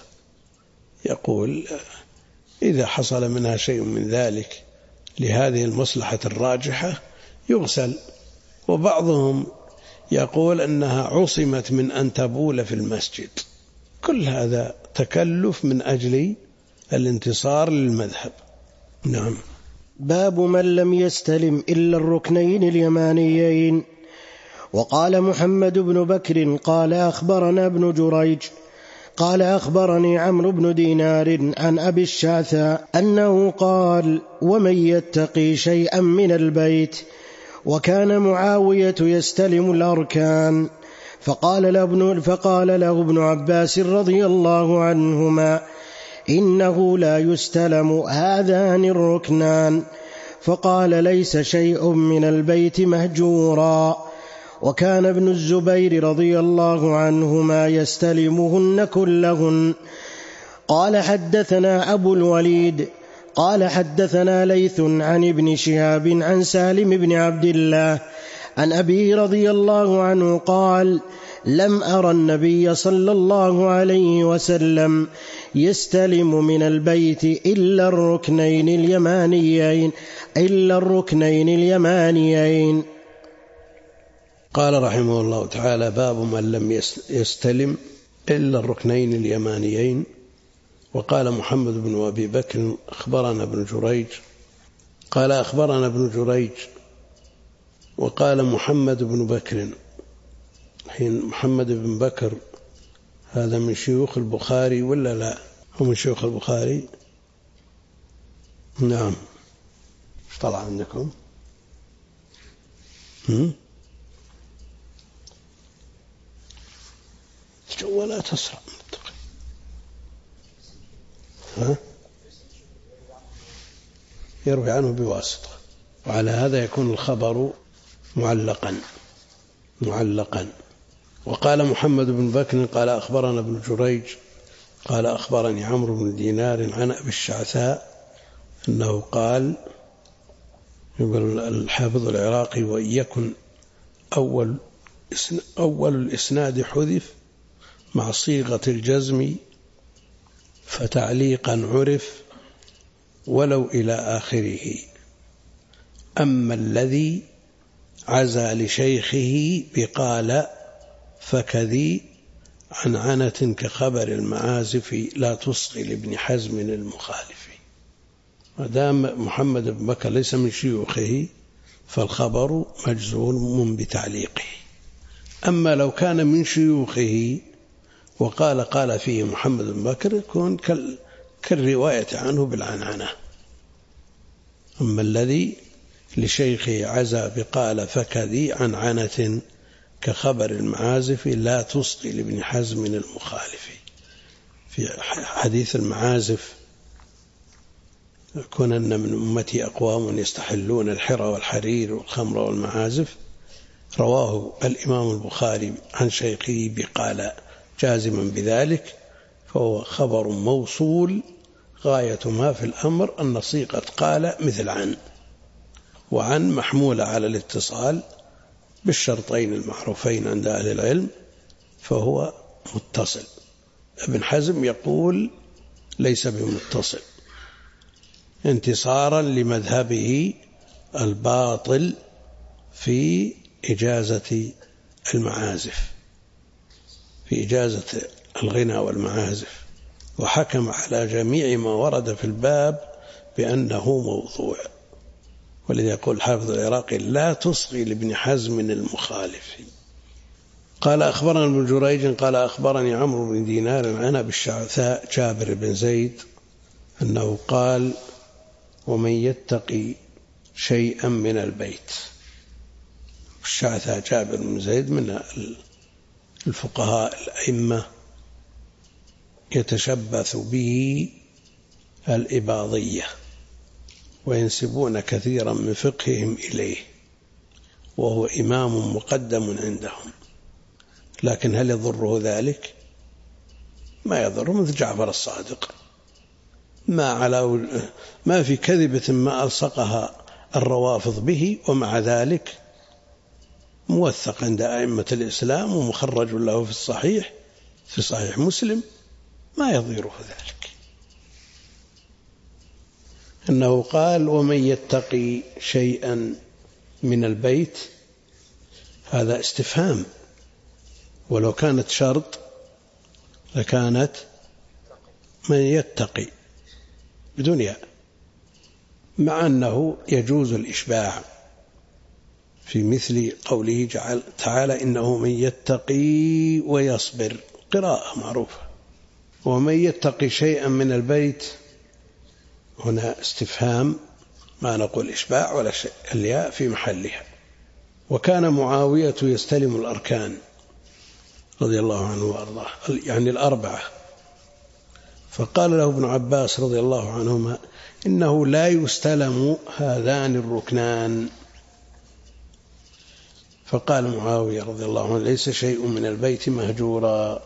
Speaker 1: يقول إذا حصل منها شيء من ذلك لهذه المصلحة الراجحة يغسل، وبعضهم يقول أنها عصمت من أن تبول في المسجد. كل هذا تكلف من أجل الانتصار للمذهب. نعم.
Speaker 2: باب من لم يستلم إلا الركنين اليمانيين. وقال محمد بن بكر قال أخبرنا ابن جريج قال أخبرني عمرو بن دينار عن أبي الشعثاء أنه قال ومن يتقي شيئا من البيت. وكان معاوية يستلم الأركان، فقال له ابن عباس رضي الله عنهما إنه لا يستلم هذان الركنان، فقال ليس شيء من البيت مهجورا. وكان ابن الزبير رضي الله عنهما يستلمهن كلهن. قال حدثنا أبو الوليد قال حدثنا ليث عن ابن شهاب عن سالم بن عبد الله عن أبي رضي الله عنه قال لم أرى النبي صلى الله عليه وسلم يستلم من البيت إلا الركنين اليمانيين.
Speaker 1: قال رحمه الله تعالى باب من لم يستلم إلا الركنين اليمانيين. وقال محمد بن أبي بكر أخبرنا ابن جريج قال أخبرنا ابن جريج. وقال محمد بن بكر، حين محمد بن بكر هذا من شيوخ البخاري ولا لا؟ هو من شيوخ البخاري. نعم. ايش طلع عندكم؟ الجوالات أسرع من التقي. يروي عنه بواسطة، وعلى هذا يكون الخبر معلقا. وقال محمد بن بكر قال أخبرنا ابن جريج قال أخبرني عمرو بن دينار عن أبي الشعثاء أنه قال، يقول الحافظ العراقي وإن يكن أول الإسناد حذف مع صيغة الجزم فتعليقا عرف ولو إلى آخره. أما الذي عزى لشيخه بقال فكذي عنعنة كخبر المعازف لا تصغي لابن حزم المخالف. ما دام محمد بن بكر ليس من شيوخه فالخبر مجزوم بتعليقه. أما لو كان من شيوخه وقال فيه محمد بن بكر يكون كالرواية عنه بالعنعنة. أما الذي لشيخه عزى بقال فكذي عنعنة كخبر المعازف لا تصغي لابن حزم المخالف. في حديث المعازف كونن من أمتي أقوام يستحلون الحرى والحرير والخمر والمعازف، رواه الإمام البخاري عن شيخه بقال جازما بذلك، فهو خبر موصول غاية ما في الأمر أن صيغة قال مثل عن، وعن محمولة على الاتصال بالشرطين المعروفين عند أهل العلم، فهو متصل. ابن حزم يقول ليس بمتصل انتصارا لمذهبه الباطل في إجازة المعازف، في إجازة الغنى والمعازف، وحكم على جميع ما ورد في الباب بأنه موضوع. ولذا يقول الحافظ العراقي لا تصغي لابن حزم المخالف. قال أخبرنا ابن جريج قال أخبرني عمرو بن دينار عن أبي الشعثاء جابر بن زيد أنه قال ومن يتقي شيئا من البيت. الشعثاء جابر بن زيد من الفقهاء الأئمة يتشبث به الإباضية وينسبون كثيرا من فقههم إليه، وهو إمام مقدم عندهم، لكن هل يضره ذلك؟ ما يضره، مثل جعفر الصادق ما في كذبة ما ألصقها الروافض به، ومع ذلك موثق عند أئمة الإسلام ومخرج له في الصحيح، في صحيح مسلم، ما يضيره ذلك. أنه قال ومن يتقي شيئا من البيت، هذا استفهام، ولو كانت شرط لكانت من يتقي بدون ياء، مع أنه يجوز الإشباع في مثل قوله تعالى إنه من يتقي ويصبر، قراءة معروفة. ومن يتقي شيئا من البيت هنا استفهام، ما نقول إشباع ولا شيء، الياء في محلها. وكان معاوية يستلم الأركان رضي الله عنه وأرضاه، يعني الأربعة، فقال له ابن عباس رضي الله عنهما إنه لا يستلم هذان الركنان. فقال معاوية رضي الله عنه ليس شيء من البيت مهجورا،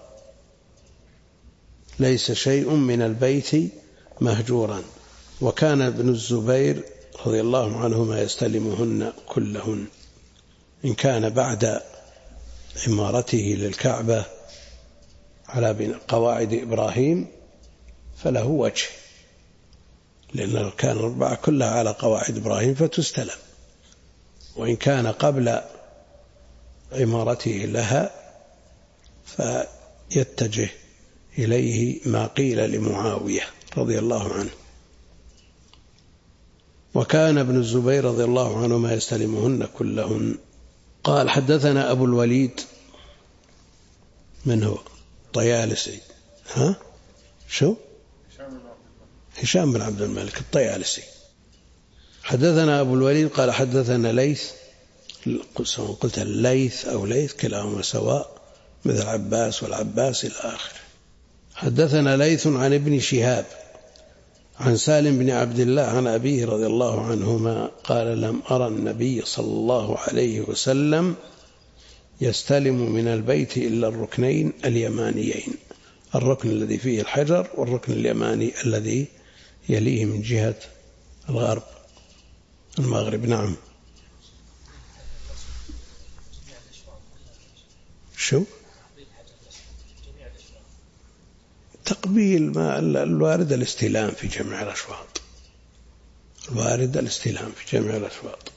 Speaker 1: ليس شيء من البيت مهجورا. وكان ابن الزبير رضي الله عنهما يستلمهن كلهن، إن كان بعد عمارته للكعبة على قواعد إبراهيم فله وجه، لأن كان الأربعة كلها على قواعد إبراهيم فتستلم، وإن كان قبل عمارته لها فيتجه إليه ما قيل لمعاوية رضي الله عنه. وكان ابن الزبير رضي الله عنه ما يستلمهن كلهن. قال حدثنا أبو الوليد، من هو؟ طيالسي. ها؟ شو؟ هشام بن عبد الملك الطيالسي. حدثنا أبو الوليد قال حدثنا ليث، قلت الليث أو ليث كلاهما سواء، مثل عباس والعباس إلى آخره. حدثنا ليث عن ابن شهاب عن سالم بن عبد الله عن أبيه رضي الله عنهما قال لم أرى النبي صلى الله عليه وسلم يستلم من البيت إلا الركنين اليمانيين، الركن الذي فيه الحجر والركن اليماني الذي يليه من جهة الغرب المغرب. نعم. شو؟ تقبيل ما الوارد الاستلام في جميع الأشواط، الوارد الاستلام في جميع الأشواط.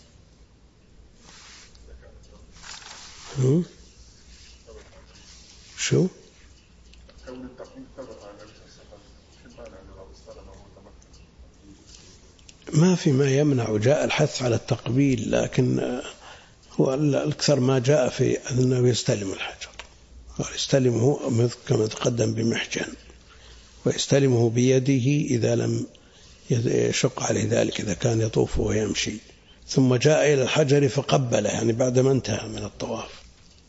Speaker 1: شو؟ ما في ما يمنع، جاء الحث على التقبيل، لكن هو الأكثر ما جاء في أنه يستلم الحجر، ويستلمه كما تقدم بمحجن، ويستلمه بيده إذا لم يشق عليه ذلك، إذا كان يطوف ويمشي، ثم جاء إلى الحجر فقبله، يعني بعدما انتهى من الطواف.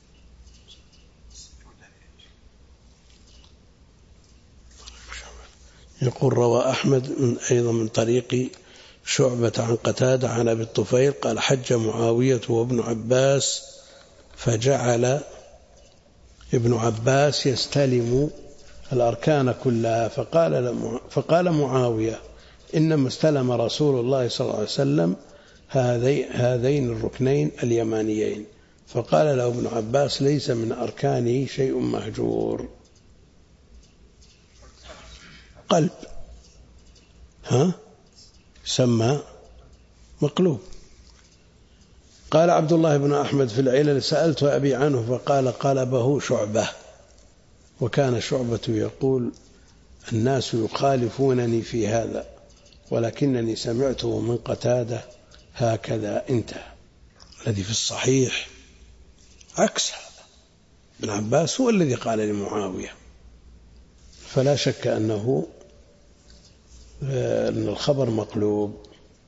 Speaker 1: يقول روى أحمد أيضا من طريق شعبة عن قتادة عن أبي الطفيل قال حج معاوية وابن عباس، فجعل ابن عباس يستلم الأركان كلها، فقال معاوية إنما استلم رسول الله صلى الله عليه وسلم هذين الركنين اليمانيين، فقال له ابن عباس ليس من أركانه شيء مهجور. قلب سمى مقلوب. قال عبد الله بن أحمد في العلل سألت أبي عنه فقال قلبه شعبة، وكان شعبة يقول الناس يخالفونني في هذا ولكنني سمعته من قتادة هكذا انتهى. الذي في الصحيح عكس هذا، ابن عباس هو الذي قال لمعاوية، فلا شك أن الخبر مقلوب.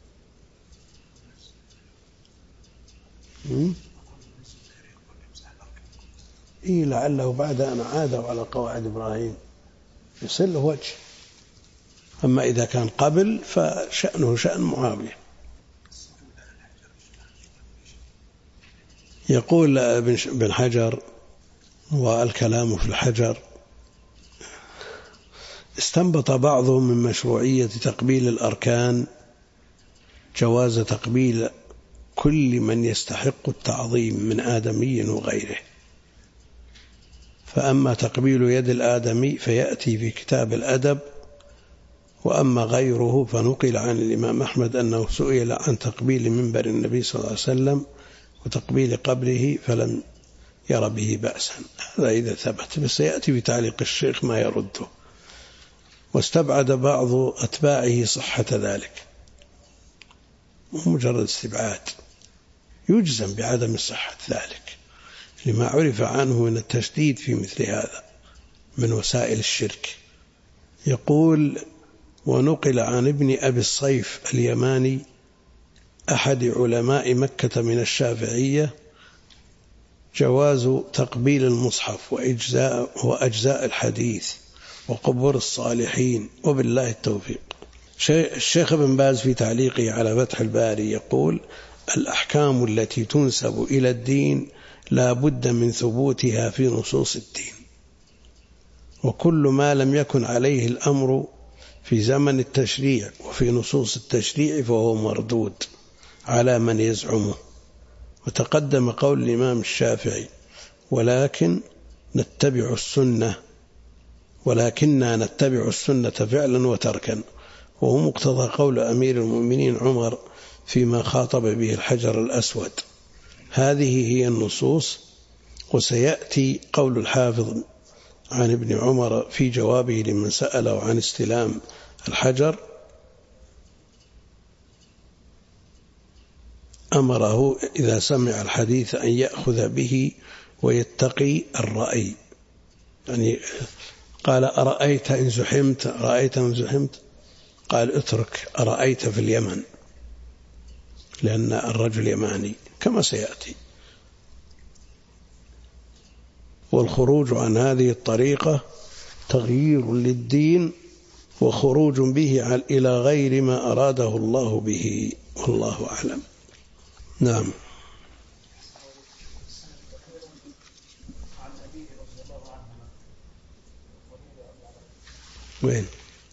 Speaker 1: لعله بعد أن عاده على قواعد إبراهيم يصل وجه، أما إذا كان قبل فشأنه شأن معاوية. يقول ابن حجر والكلام في الحجر استنبط بعضهم من مشروعية تقبيل الأركان جواز تقبيل كل من يستحق التعظيم من آدمي وغيره، فأما تقبيل يد الآدمي فيأتي في كتاب الأدب، وأما غيره فنقل عن الإمام أحمد أنه سئل عن تقبيل منبر النبي صلى الله عليه وسلم وتقبيل قبره فلم ير به بأسا، هذا إذا ثبت، بس يأتي بتعليق الشيخ ما يرده. واستبعد بعض أتباعه صحة ذلك، مجرد استبعاد، يجزم بعدم صحة ذلك لما عرف عنه من التشديد في مثل هذا من وسائل الشرك. يقول ونقل عن ابن أبي الصيف اليماني أحد علماء مكة من الشافعية جواز تقبيل المصحف وأجزاء الحديث وقبور الصالحين، وبالله التوفيق. الشيخ ابن باز في تعليقه على فتح الباري يقول الأحكام التي تنسب إلى الدين لا بد من ثبوتها في نصوص الدين، وكل ما لم يكن عليه الأمر في زمن التشريع وفي نصوص التشريع فهو مردود على من يزعمه. وتقدم قول الإمام الشافعي ولكننا نتبع السنة فعلا وتركا، وهو مقتضى قول أمير المؤمنين عمر فيما خاطب به الحجر الأسود. هذه هي النصوص. وسيأتي قول الحافظ عن ابن عمر في جوابه لمن سأله عن استلام الحجر، أمره إذا سمع الحديث أن يأخذ به ويتقي الرأي، يعني قال أرأيت إن زحمت، قال اترك أرأيت في اليمن، لأن الرجل يماني كما سيأتي. والخروج عن هذه الطريقة تغيير للدين وخروج به إلى غير ما أراده الله به، والله أعلم. نعم. وين؟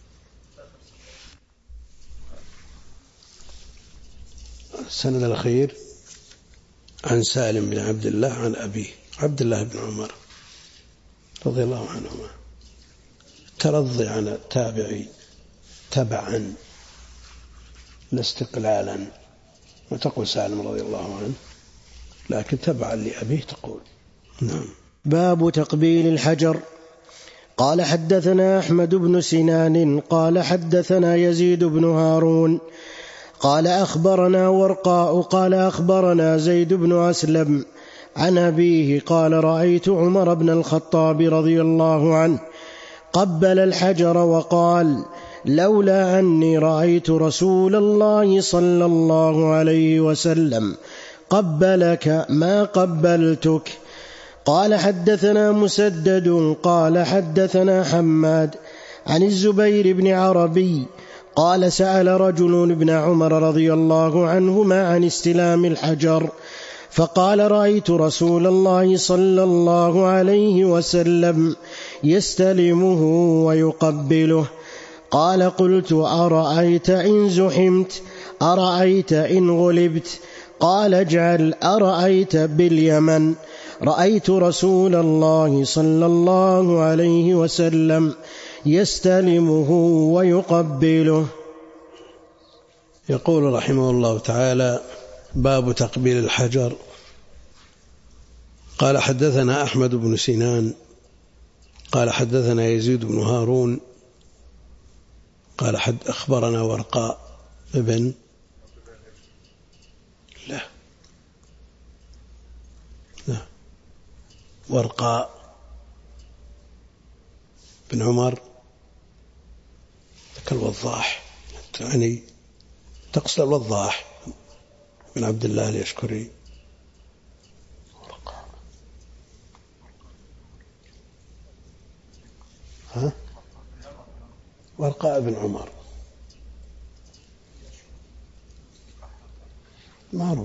Speaker 1: السند الأخير عن سالم بن عبد الله عن أبيه عبد الله بن عمر رضي الله عنهما، ترضي عن التابعي تبعا لا استقلالا، وتقول سالم رضي الله عنه لكن تبعا لأبيه تقول. نعم.
Speaker 2: باب تقبيل الحجر. قال حدثنا أحمد بن سنان قال حدثنا يزيد بن هارون قال أخبرنا ورقاء قال أخبرنا زيد بن أسلم عن أبيه قال رأيت عمر بن الخطاب رضي الله عنه قبل الحجر وقال لولا أني رأيت رسول الله صلى الله عليه وسلم قبلك ما قبلتك. قال حدثنا مسدد قال حدثنا حماد عن الزبير بن عربي قال سأل رجل ابن عمر رضي الله عنهما عن استلام الحجر فقال رأيت رسول الله صلى الله عليه وسلم يستلمه ويقبله. قال قلت أرأيت إن زحمت أرأيت إن غلبت؟ قال اجعل أرأيت باليمن. رأيت رسول الله صلى الله عليه وسلم يستلمه ويقبله.
Speaker 1: يقول رحمه الله تعالى باب تقبيل الحجر. قال حدثنا أحمد بن سنان قال حدثنا يزيد بن هارون قال أخبرنا ورقاء ابن ورقاء بن عمر الوضاح يعني تقصد الوضاح بن عبد الله اليشكري. ورقاء بن عمر معروف.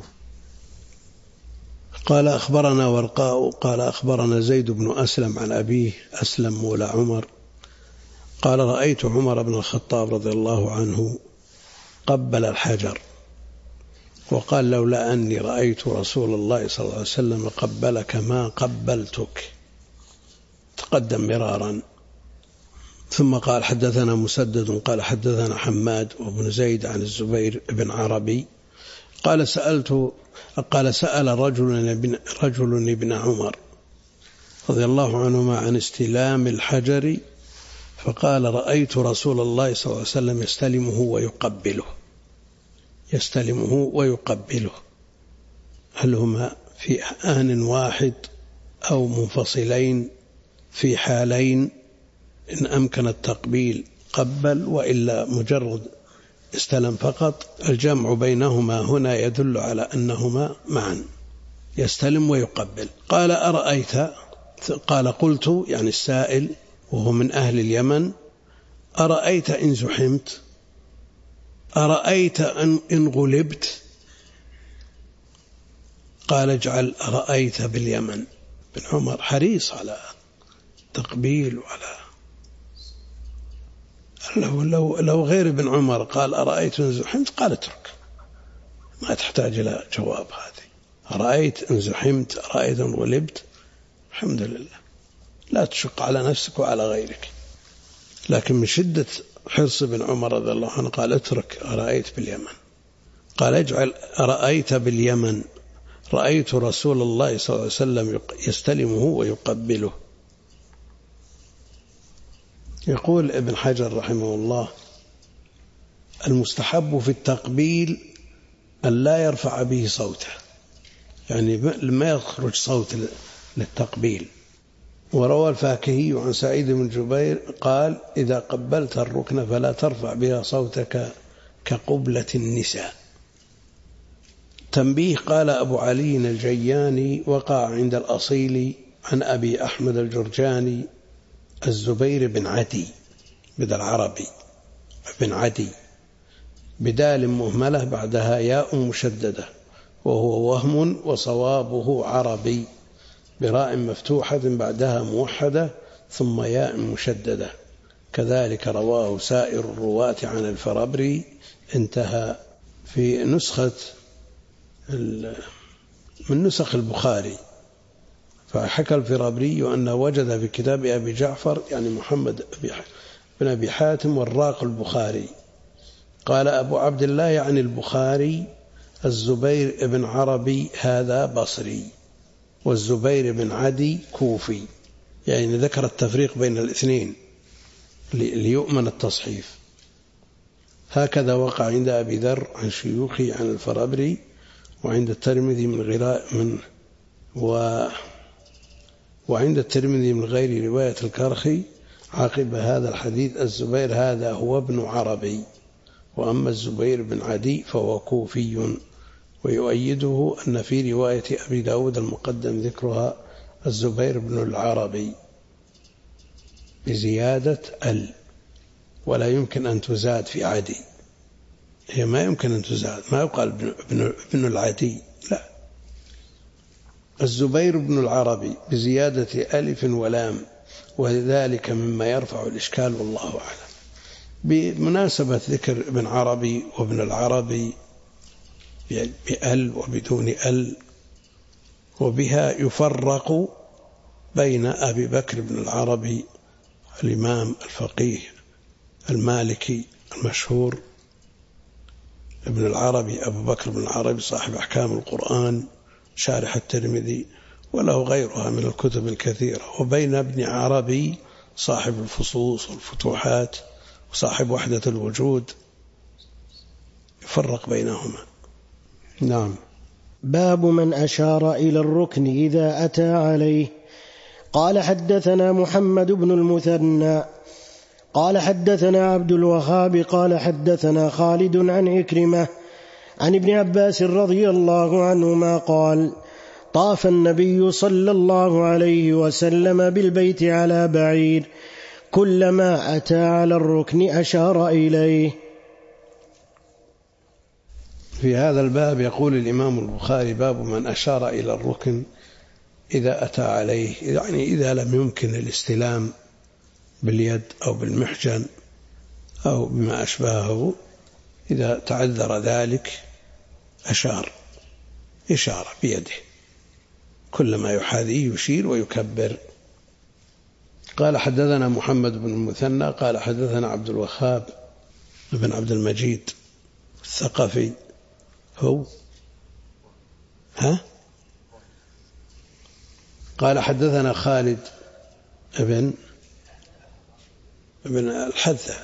Speaker 1: قال أخبرنا ورقاء قال أخبرنا زيد بن أسلم عن أبيه أسلم مولى عمر قال رأيت عمر بن الخطاب رضي الله عنه قبل الحجر وقال لولا أني رأيت رسول الله صلى الله عليه وسلم قبلك ما قبلتك. تقدم مرارا. ثم قال حدثنا مسدد قال حدثنا حماد وابن زيد عن الزبير بن عربي قال سأل رجل ابن عمر رضي الله عنهما عن استلام الحجر فقال رأيت رسول الله صلى الله عليه وسلم يستلمه ويقبله. هل هما في آن واحد أو منفصلين في حالين؟ إن أمكن التقبيل قبل وإلا مجرد استلم فقط. الجمع بينهما هنا يدل على أنهما معا يستلم ويقبل. قال أرأيت قال قلت يعني السائل وهو من أهل اليمن أرأيت إن زحمت أرأيت إن غلبت؟ قال اجعل أرأيت باليمن. بن عمر حريص على تقبيل وعلى لو غير ابن عمر قال أرأيت إن زحمت قال اترك ما تحتاج إلى جواب. هذه أرأيت إن زحمت أرأيت إن غلبت الحمد لله لا تشق على نفسك وعلى غيرك. لكن من شدة حرص ابن عمر رضي الله عنه قال اترك أرأيت باليمن. قال اجعل أرأيت باليمن. رأيت رسول الله صلى الله عليه وسلم يستلمه ويقبله. يقول ابن حجر رحمه الله المستحب في التقبيل أن لا يرفع به صوته يعني ما يخرج صوت للتقبيل. وروى الفاكهي عن سعيد بن جبير قال إذا قبلت الركن فلا ترفع بها صوتك كقبلة النساء. تنبيه قال أبو علي الجياني وقع عند الأصيل عن أبي أحمد الجرجاني الزبير بن عدي بدل عربي بن عدي بدال مهملة بعدها ياء مشددة وهو وهم وصوابه عربي براء مفتوحة بعدها موحدة ثم ياء مشددة. كذلك رواه سائر الرواة عن الفرابري. انتهى. في نسخة من نسخ البخاري فحكى الفرابري أنه وجد في كتاب أبي جعفر يعني محمد بن أبي حاتم والراق البخاري. قال أبو عبد الله يعني البخاري الزبير بن عربي هذا بصري والزبير بن عدي كوفي يعني ذكر التفريق بين الاثنين ليؤمن التصحيف. هكذا وقع عند أبي ذر عن شيوخه عن الفرابري، وعند الترمذي وعند الترمذي من غير رواية الكرخي عقب هذا الحديث: الزبير هذا هو ابن عربي، وأما الزبير بن عدي فهو كوفي. ويؤيده أن في رواية أبي داود المقدم ذكرها الزبير بن العربي بزيادة ال، ولا يمكن أن تزاد في عدي، هي ما يمكن أن تزاد، ما يقال ابن العدي، لا، الزبير بن العربي بزيادة ألف ولام، وذلك مما يرفع الإشكال والله أعلم. بمناسبة ذكر ابن عربي وابن العربي بأل وبدون أل، وبها يفرق بين أبي بكر بن العربي الإمام الفقيه المالكي المشهور، ابن العربي أبو بكر بن العربي صاحب أحكام القرآن شارح الترمذي وله غيرها من الكتب الكثيرة، وبين ابن عربي صاحب الفصوص والفتوحات وصاحب وحدة الوجود، يفرق بينهما. نعم.
Speaker 2: باب من أشار إلى الركن إذا أتى عليه. قال حدثنا محمد بن المثنى قال حدثنا عبد الوهاب قال حدثنا خالد عن عكرمة عن ابن عباس رضي الله عنهما قال: طاف النبي صلى الله عليه وسلم بالبيت على بعير، كلما أتى على الركن أشار إليه.
Speaker 1: في هذا الباب يقول الإمام البخاري: باب من أشار إلى الركن إذا أتى عليه، يعني إذا لم يمكن الاستلام باليد أو بالمحجن أو بما أشبهه، إذا تعذر ذلك أشار إشارة بيده، كلما يحاذيه يشير ويكبر. قال حدثنا محمد بن المثنى قال حدثنا عبد الوهاب بن عبد المجيد الثقفي قال حدثنا خالد بن الحذا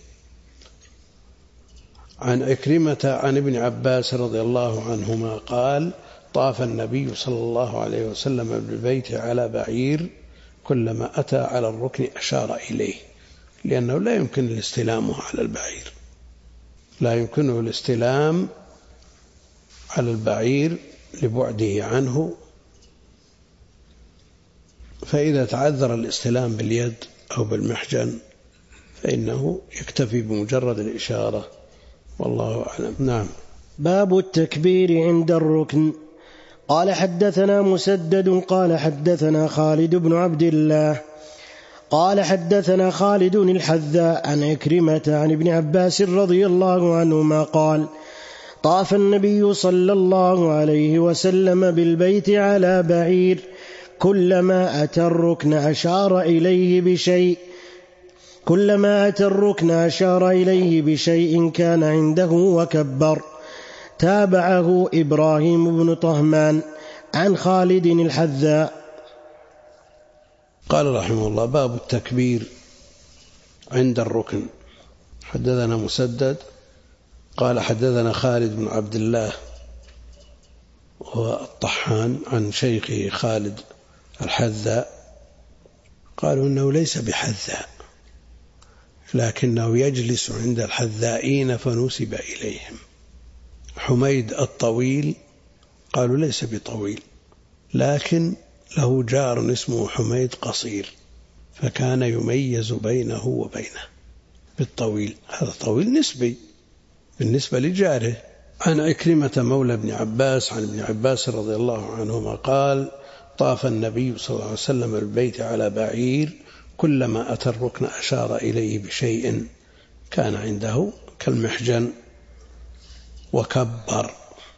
Speaker 1: عن عكرمة عن ابن عباس رضي الله عنهما قال: طاف النبي صلى الله عليه وسلم بالبيت على بعير، كلما أتى على الركن أشار إليه، لأنه لا يمكن الاستلام على البعير، لا يمكنه الاستلام على البعير لبعده عنه، فإذا تعذر الاستلام باليد أو بالمحجن فإنه يكتفي بمجرد الإشارة، والله أعلم. نعم.
Speaker 2: باب التكبير عند الركن. قال حدثنا مسدد قال حدثنا خالد بن عبد الله قال حدثنا خالد الحذاء عن عكرمة عن ابن عباس رضي الله عنهما قال: طاف النبي صلى الله عليه وسلم بالبيت على بعير، كلما أتى الركن أشار إليه بشيء كان عنده وكبر. تابعه إبراهيم بن طهمان عن خالد الحذاء.
Speaker 1: قال رحمه الله: باب التكبير عند الركن. حدثنا مسدد قال حدثنا خالد بن عبد الله والطحان عن شيخه خالد الحذاء، قالوا إنه ليس بحذاء، لكنه يجلس عند الحذائين فنسب إليهم. حميد الطويل قالوا ليس بطويل، لكن له جار اسمه حميد قصير، فكان يميز بينه وبينه بالطويل، هذا طويل نسبي بالنسبة لجاره. عن عكرمة مولى ابن عباس عن ابن عباس رضي الله عنهما قال: طاف النبي صلى الله عليه وسلم البيت على بعير، كلما أتى الركن أشار إليه بشيء كان عنده كالمحجن وكبر،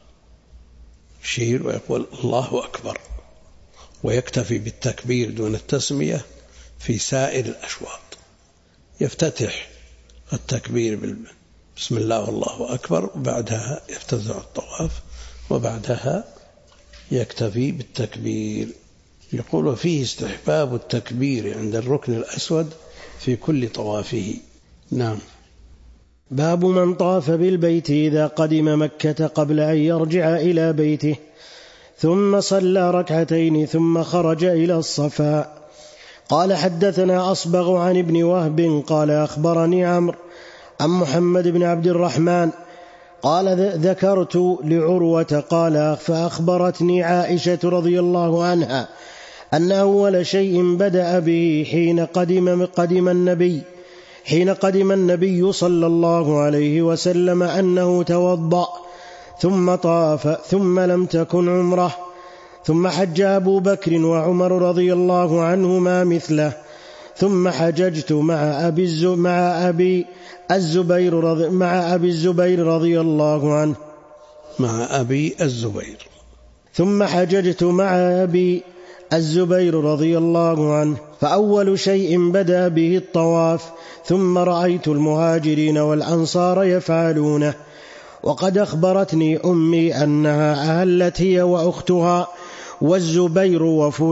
Speaker 1: يشير ويقول الله أكبر، ويكتفي بالتكبير دون التسمية في سائر الأشواط. يفتتح التكبير بسم الله والله أكبر، وبعدها يفتتح الطواف، وبعدها يكتفي بالتكبير. يقول: فيه استحباب التكبير عند الركن الأسود في كل طوافه. نعم.
Speaker 2: باب من طاف بالبيت إذا قدم مكة قبل أن يرجع إلى بيته ثم صلى ركعتين ثم خرج إلى الصفا. قال حدثنا أصبغ عن ابن وهب قال أخبرني عمرو عن محمد بن عبد الرحمن قال ذكرت لعروة قال فأخبرتني عائشة رضي الله عنها أن أول شيء بدأ به حين قدم النبي صلى الله عليه وسلم أنه توضأ ثم طاف ثم لم تكن عمره، ثم حج أبو بكر وعمر رضي الله عنهما مثله، ثم حججت مع أبي الزبير رضي الله عنه ثم حججت مع أبي الزبير رضي الله عنه. فأول شيء بدأ به الطواف، ثم رأيت المهاجرين والأنصار يفعلونه، وقد أخبرتني أمي أنها أهلت هي وأختها والزبير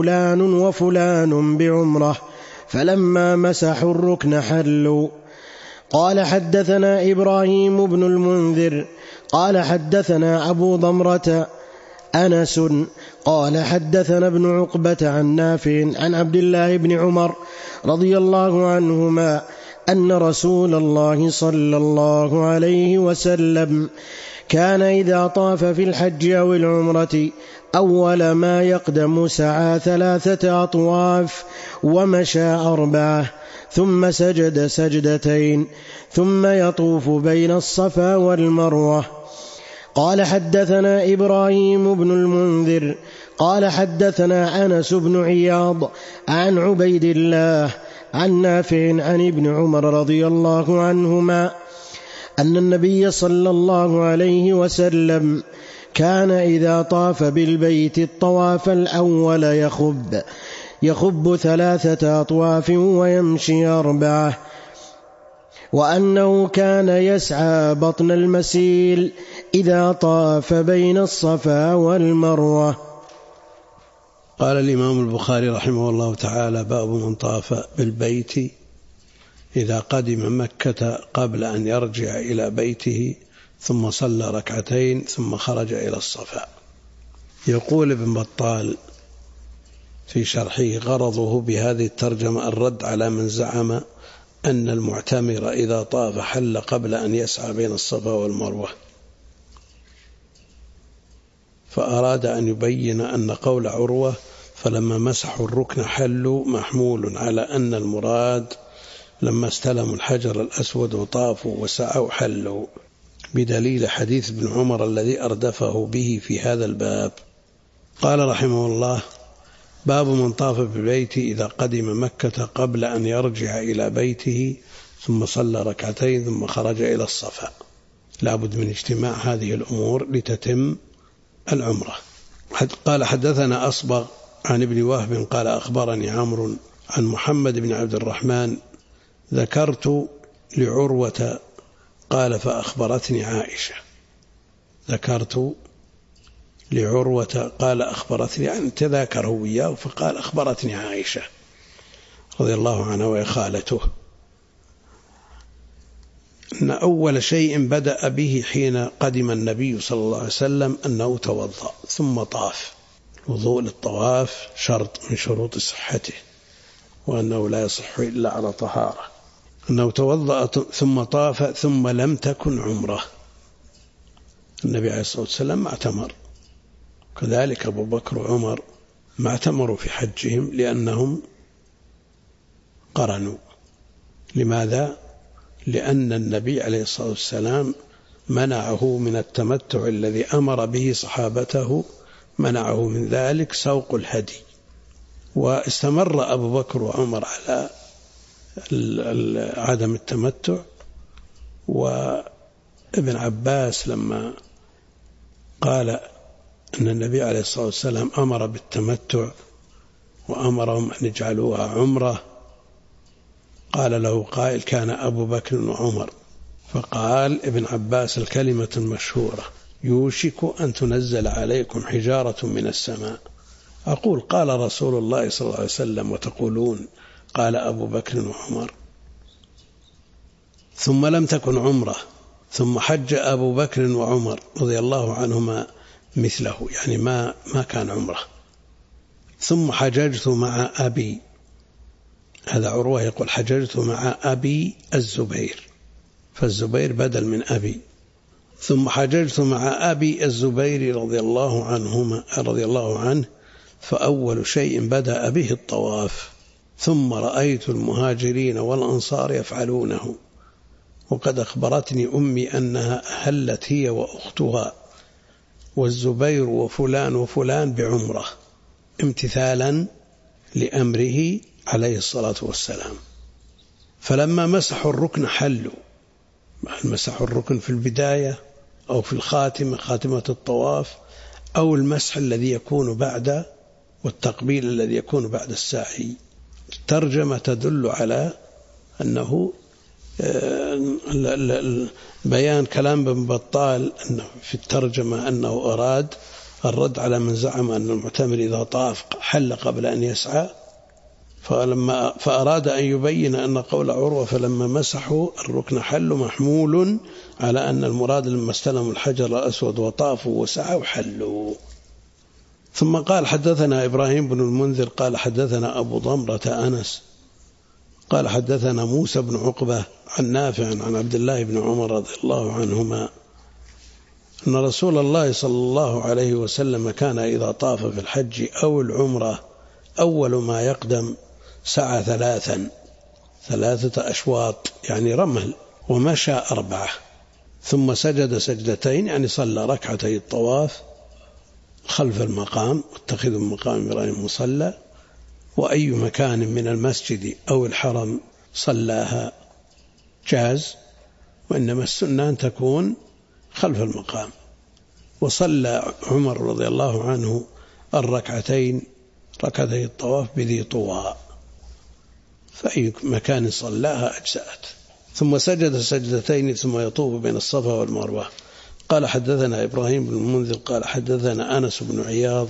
Speaker 2: وفلان بعمره، فلما مسحوا الركن حلوا. قال حدثنا إبراهيم بن المنذر قال حدثنا أبو ضمرة أنس قال حدثنا ابن عقبة عن نافع عن عبد الله بن عمر رضي الله عنهما أن رسول الله صلى الله عليه وسلم كان إذا طاف في الحج أو العمرة أول ما يقدم سعى 3 أطواف ومشى 4 ثم سجد سجدتين ثم يطوف بين الصفا والمروة. قال حدثنا إبراهيم بن المنذر قال حدثنا أنس بن عياض عن عبيد الله عن نافع عن ابن عمر رضي الله عنهما أن النبي صلى الله عليه وسلم كان إذا طاف بالبيت الطواف الأول يخب 3 أطواف ويمشي 4، وأنه كان يسعى بطن المسيل إذا طاف بين الصفا والمروة.
Speaker 1: قال الإمام البخاري رحمه الله تعالى: باب من طاف بالبيت إذا قدم مكة قبل أن يرجع إلى بيته ثم صلى ركعتين ثم خرج إلى الصفا. يقول ابن بطال في شرحه: غرضه بهذه الترجمة الرد على من زعم أن المعتمر إذا طاف حل قبل أن يسعى بين الصفا والمروة، فأراد أن يبين أن قول عروة فلما مسحوا الركن حلوا محمول على أن المراد لما استلموا الحجر الأسود وطافوا وسعوا حلوا، بدليل حديث ابن عمر الذي أردفه به في هذا الباب. قال رحمه الله: باب من طاف بالبيت إذا قدم مكة قبل أن يرجع إلى بيته ثم صلى ركعتين ثم خرج إلى الصفا. لابد من اجتماع هذه الأمور لتتم العمرة. قال حدثنا أصبغ عن ابن وهب قال أخبرني عمرو عن محمد بن عبد الرحمن ذكرت لعروة قال فأخبرتني عائشة. ذكرت لعروة قال أخبرتني، يعني تذاكره وياه فقال أخبرتني عائشة رضي الله عنها وهي خالته، أن أول شيء بدأ به حين قدم النبي صلى الله عليه وسلم أنه توضأ ثم طاف. الوضوء للطواف شرط من شروط صحته، وأنه لا يصح إلا على طهارة. أنه توضأ ثم طاف ثم لم تكن عمره. النبي عليه الصلاة والسلام ما اعتمر، كذلك أبو بكر وعمر ما اعتمروا في حجهم لأنهم قرنوا. لماذا؟ لأن النبي عليه الصلاة والسلام منعه من التمتع الذي أمر به صحابته، منعه من ذلك سوق الهدي. واستمر أبو بكر وعمر على عدم التمتع. وابن عباس لما قال أن النبي عليه الصلاة والسلام أمر بالتمتع وأمرهم أن يجعلوها عمرة، قال له قائل: كان أبو بكر وعمر. فقال ابن عباس الكلمة المشهورة: يوشك أن تنزل عليكم حجارة من السماء. أقول قال رسول الله صلى الله عليه وسلم وتقولون قال أبو بكر وعمر. ثم لم تكن عمرة، ثم حج أبو بكر وعمر رضي الله عنهما مثله، يعني ما كان عمرة. ثم حججت مع أبي، هذا عروة يقول حججت مع أبي الزبير، فالزبير بدل من أبي. ثم حججت مع أبي الزبير رضي الله عنه، فأول شيء بدأ به الطواف، ثم رأيت المهاجرين والأنصار يفعلونه، وقد أخبرتني أمي أنها أهلت هي وأختها والزبير وفلان وفلان بعمرة امتثالا لأمره عليه الصلاة والسلام. فلما مسحوا الركن حلوا، مسحوا الركن في البداية أو في الخاتمة، خاتمة الطواف، أو المسح الذي يكون بعد، والتقبيل الذي يكون بعد السعي. الترجمة تدل على أنه بيان كلام بن بطال أنه في الترجمة أنه أراد الرد على من زعم أن المعتمر إذا طاف حل قبل أن يسعى، فأراد أن يبين أن قول عروة فلما مسحوا الركن حلوا محمول على أن المراد لما استلموا الحجر الأسود وطافوا وسعوا حلوا. ثم قال حدثنا إبراهيم بن المنذر قال حدثنا أبو ضمرة أنس قال حدثنا موسى بن عقبة عن نافع عن عبد الله بن عمر رضي الله عنهما أن رسول الله صلى الله عليه وسلم كان إذا طاف في الحج أو العمرة أول ما يقدم سعى 3 أشواط، يعني رمل، ومشى 4، ثم سجد سجدتين، يعني صلى ركعتي الطواف خلف المقام، اتخذوا مقام إبراهيم مصلى، وأي مكان من المسجد أو الحرم صلاها جاز، وإنما السنة أن تكون خلف المقام. وصلى عمر رضي الله عنه الركعتين ركعتي الطواف بذي طوى، فأي مكان صلاها أجزأت. ثم سجد سجدتين ثم يطوف بين الصفا والمروة. قال حدثنا إبراهيم بن المنذر قال حدثنا أنس بن عياض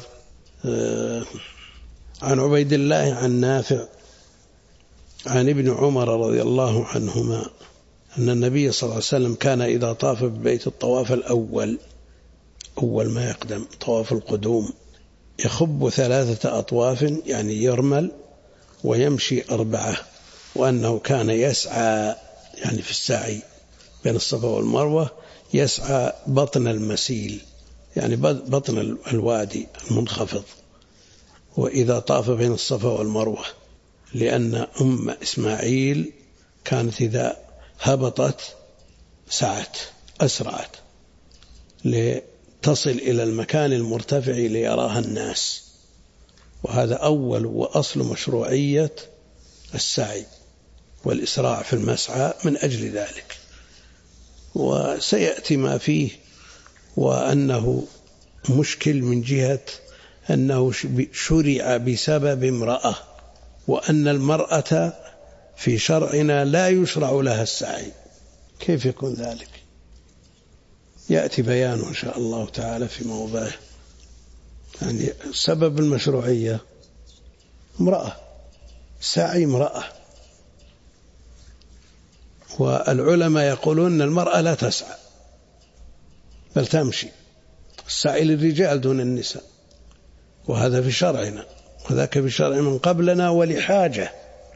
Speaker 1: عن عبيد الله عن نافع عن ابن عمر رضي الله عنهما أن النبي صلى الله عليه وسلم كان إذا طاف ببيت الطواف الأول، أول ما يقدم طواف القدوم، يخب 3 أطواف، يعني يرمل ويمشي 4، وأنه كان يسعى، يعني في السعي بين الصفا والمروة يسعى بطن المسيل، يعني بطن الوادي المنخفض، وإذا طاف بين الصفا والمروة، لأن أم إسماعيل كانت إذا هبطت سعت أسرعت لتصل إلى المكان المرتفع ليراها الناس، وهذا أول وأصل مشروعية السعي والإسراع في المسعى من أجل ذلك. وسيأتي ما فيه، وأنه مشكل من جهة أنه شرع بسبب امرأة، وأن المرأة في شرعنا لا يشرع لها السعي. كيف يكون ذلك؟ يأتي بيانه إن شاء الله تعالى في موضعه. يعني سبب المشروعية امرأة، سعي امرأة، والعلماء يقولون أن المرأة لا تسعى بل تمشي، السعي للرجال دون النساء، وهذا في شرعنا، وذاك في شرع من قبلنا، ولحاجة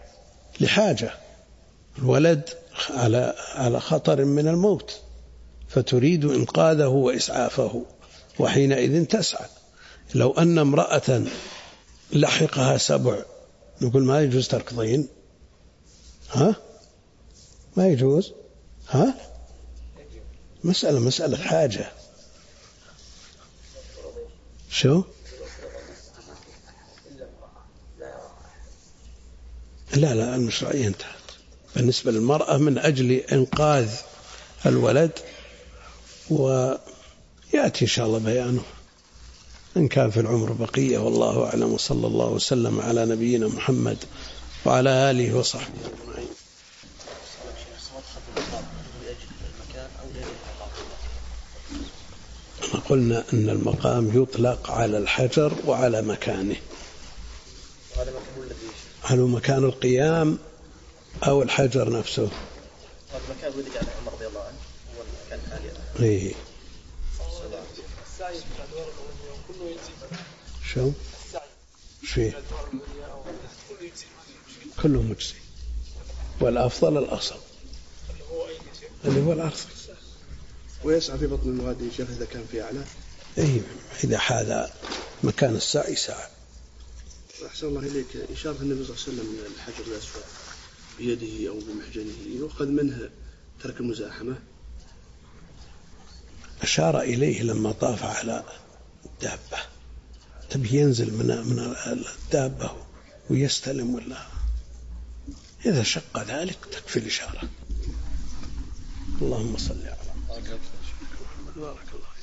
Speaker 1: الولد على خطر من الموت، فتريد إنقاذه وإسعافه، وحينئذ تسعى. لو أن امرأة لحقها 7 نقول ما يجوز تركضين، ما يجوز، مسألة حاجة. شو؟ لا المشروعية انتهت بالنسبة للمرأة من أجل إنقاذ الولد، ويأتي إن شاء الله بيانه إن كان في العمر بقية. والله أعلم، وصلى الله وسلم على نبينا محمد وعلى آله وصحبه أجمعين. قلنا أن المقام يطلق على الحجر وعلى مكانه، على مكان القيام أو الحجر نفسه.
Speaker 4: هذا المكان ولد على عمر رضي الله عنه هو المكان الحالي.
Speaker 1: إيه. شو؟ شيء كله مجزي، والأفضل الأصل اللي هو الأرض.
Speaker 5: ويسعى في بطن الوادي شيخ إذا كان في أعلى.
Speaker 1: إيه إذا حاذا مكان السعي سعى.
Speaker 5: أحسن الله إليك، إشارة النبي صلى الله عليه وسلم من الحجر الأسود بيده أو بمحجنه يؤخذ منه ترك المزاحمة.
Speaker 1: أشار إليه لما طاف على الدابة، تبي ينزل من الدابة ويستلم، ولا إذا شق ذلك تكفي الإشارة. اللهم صل على محمد. بارك الله.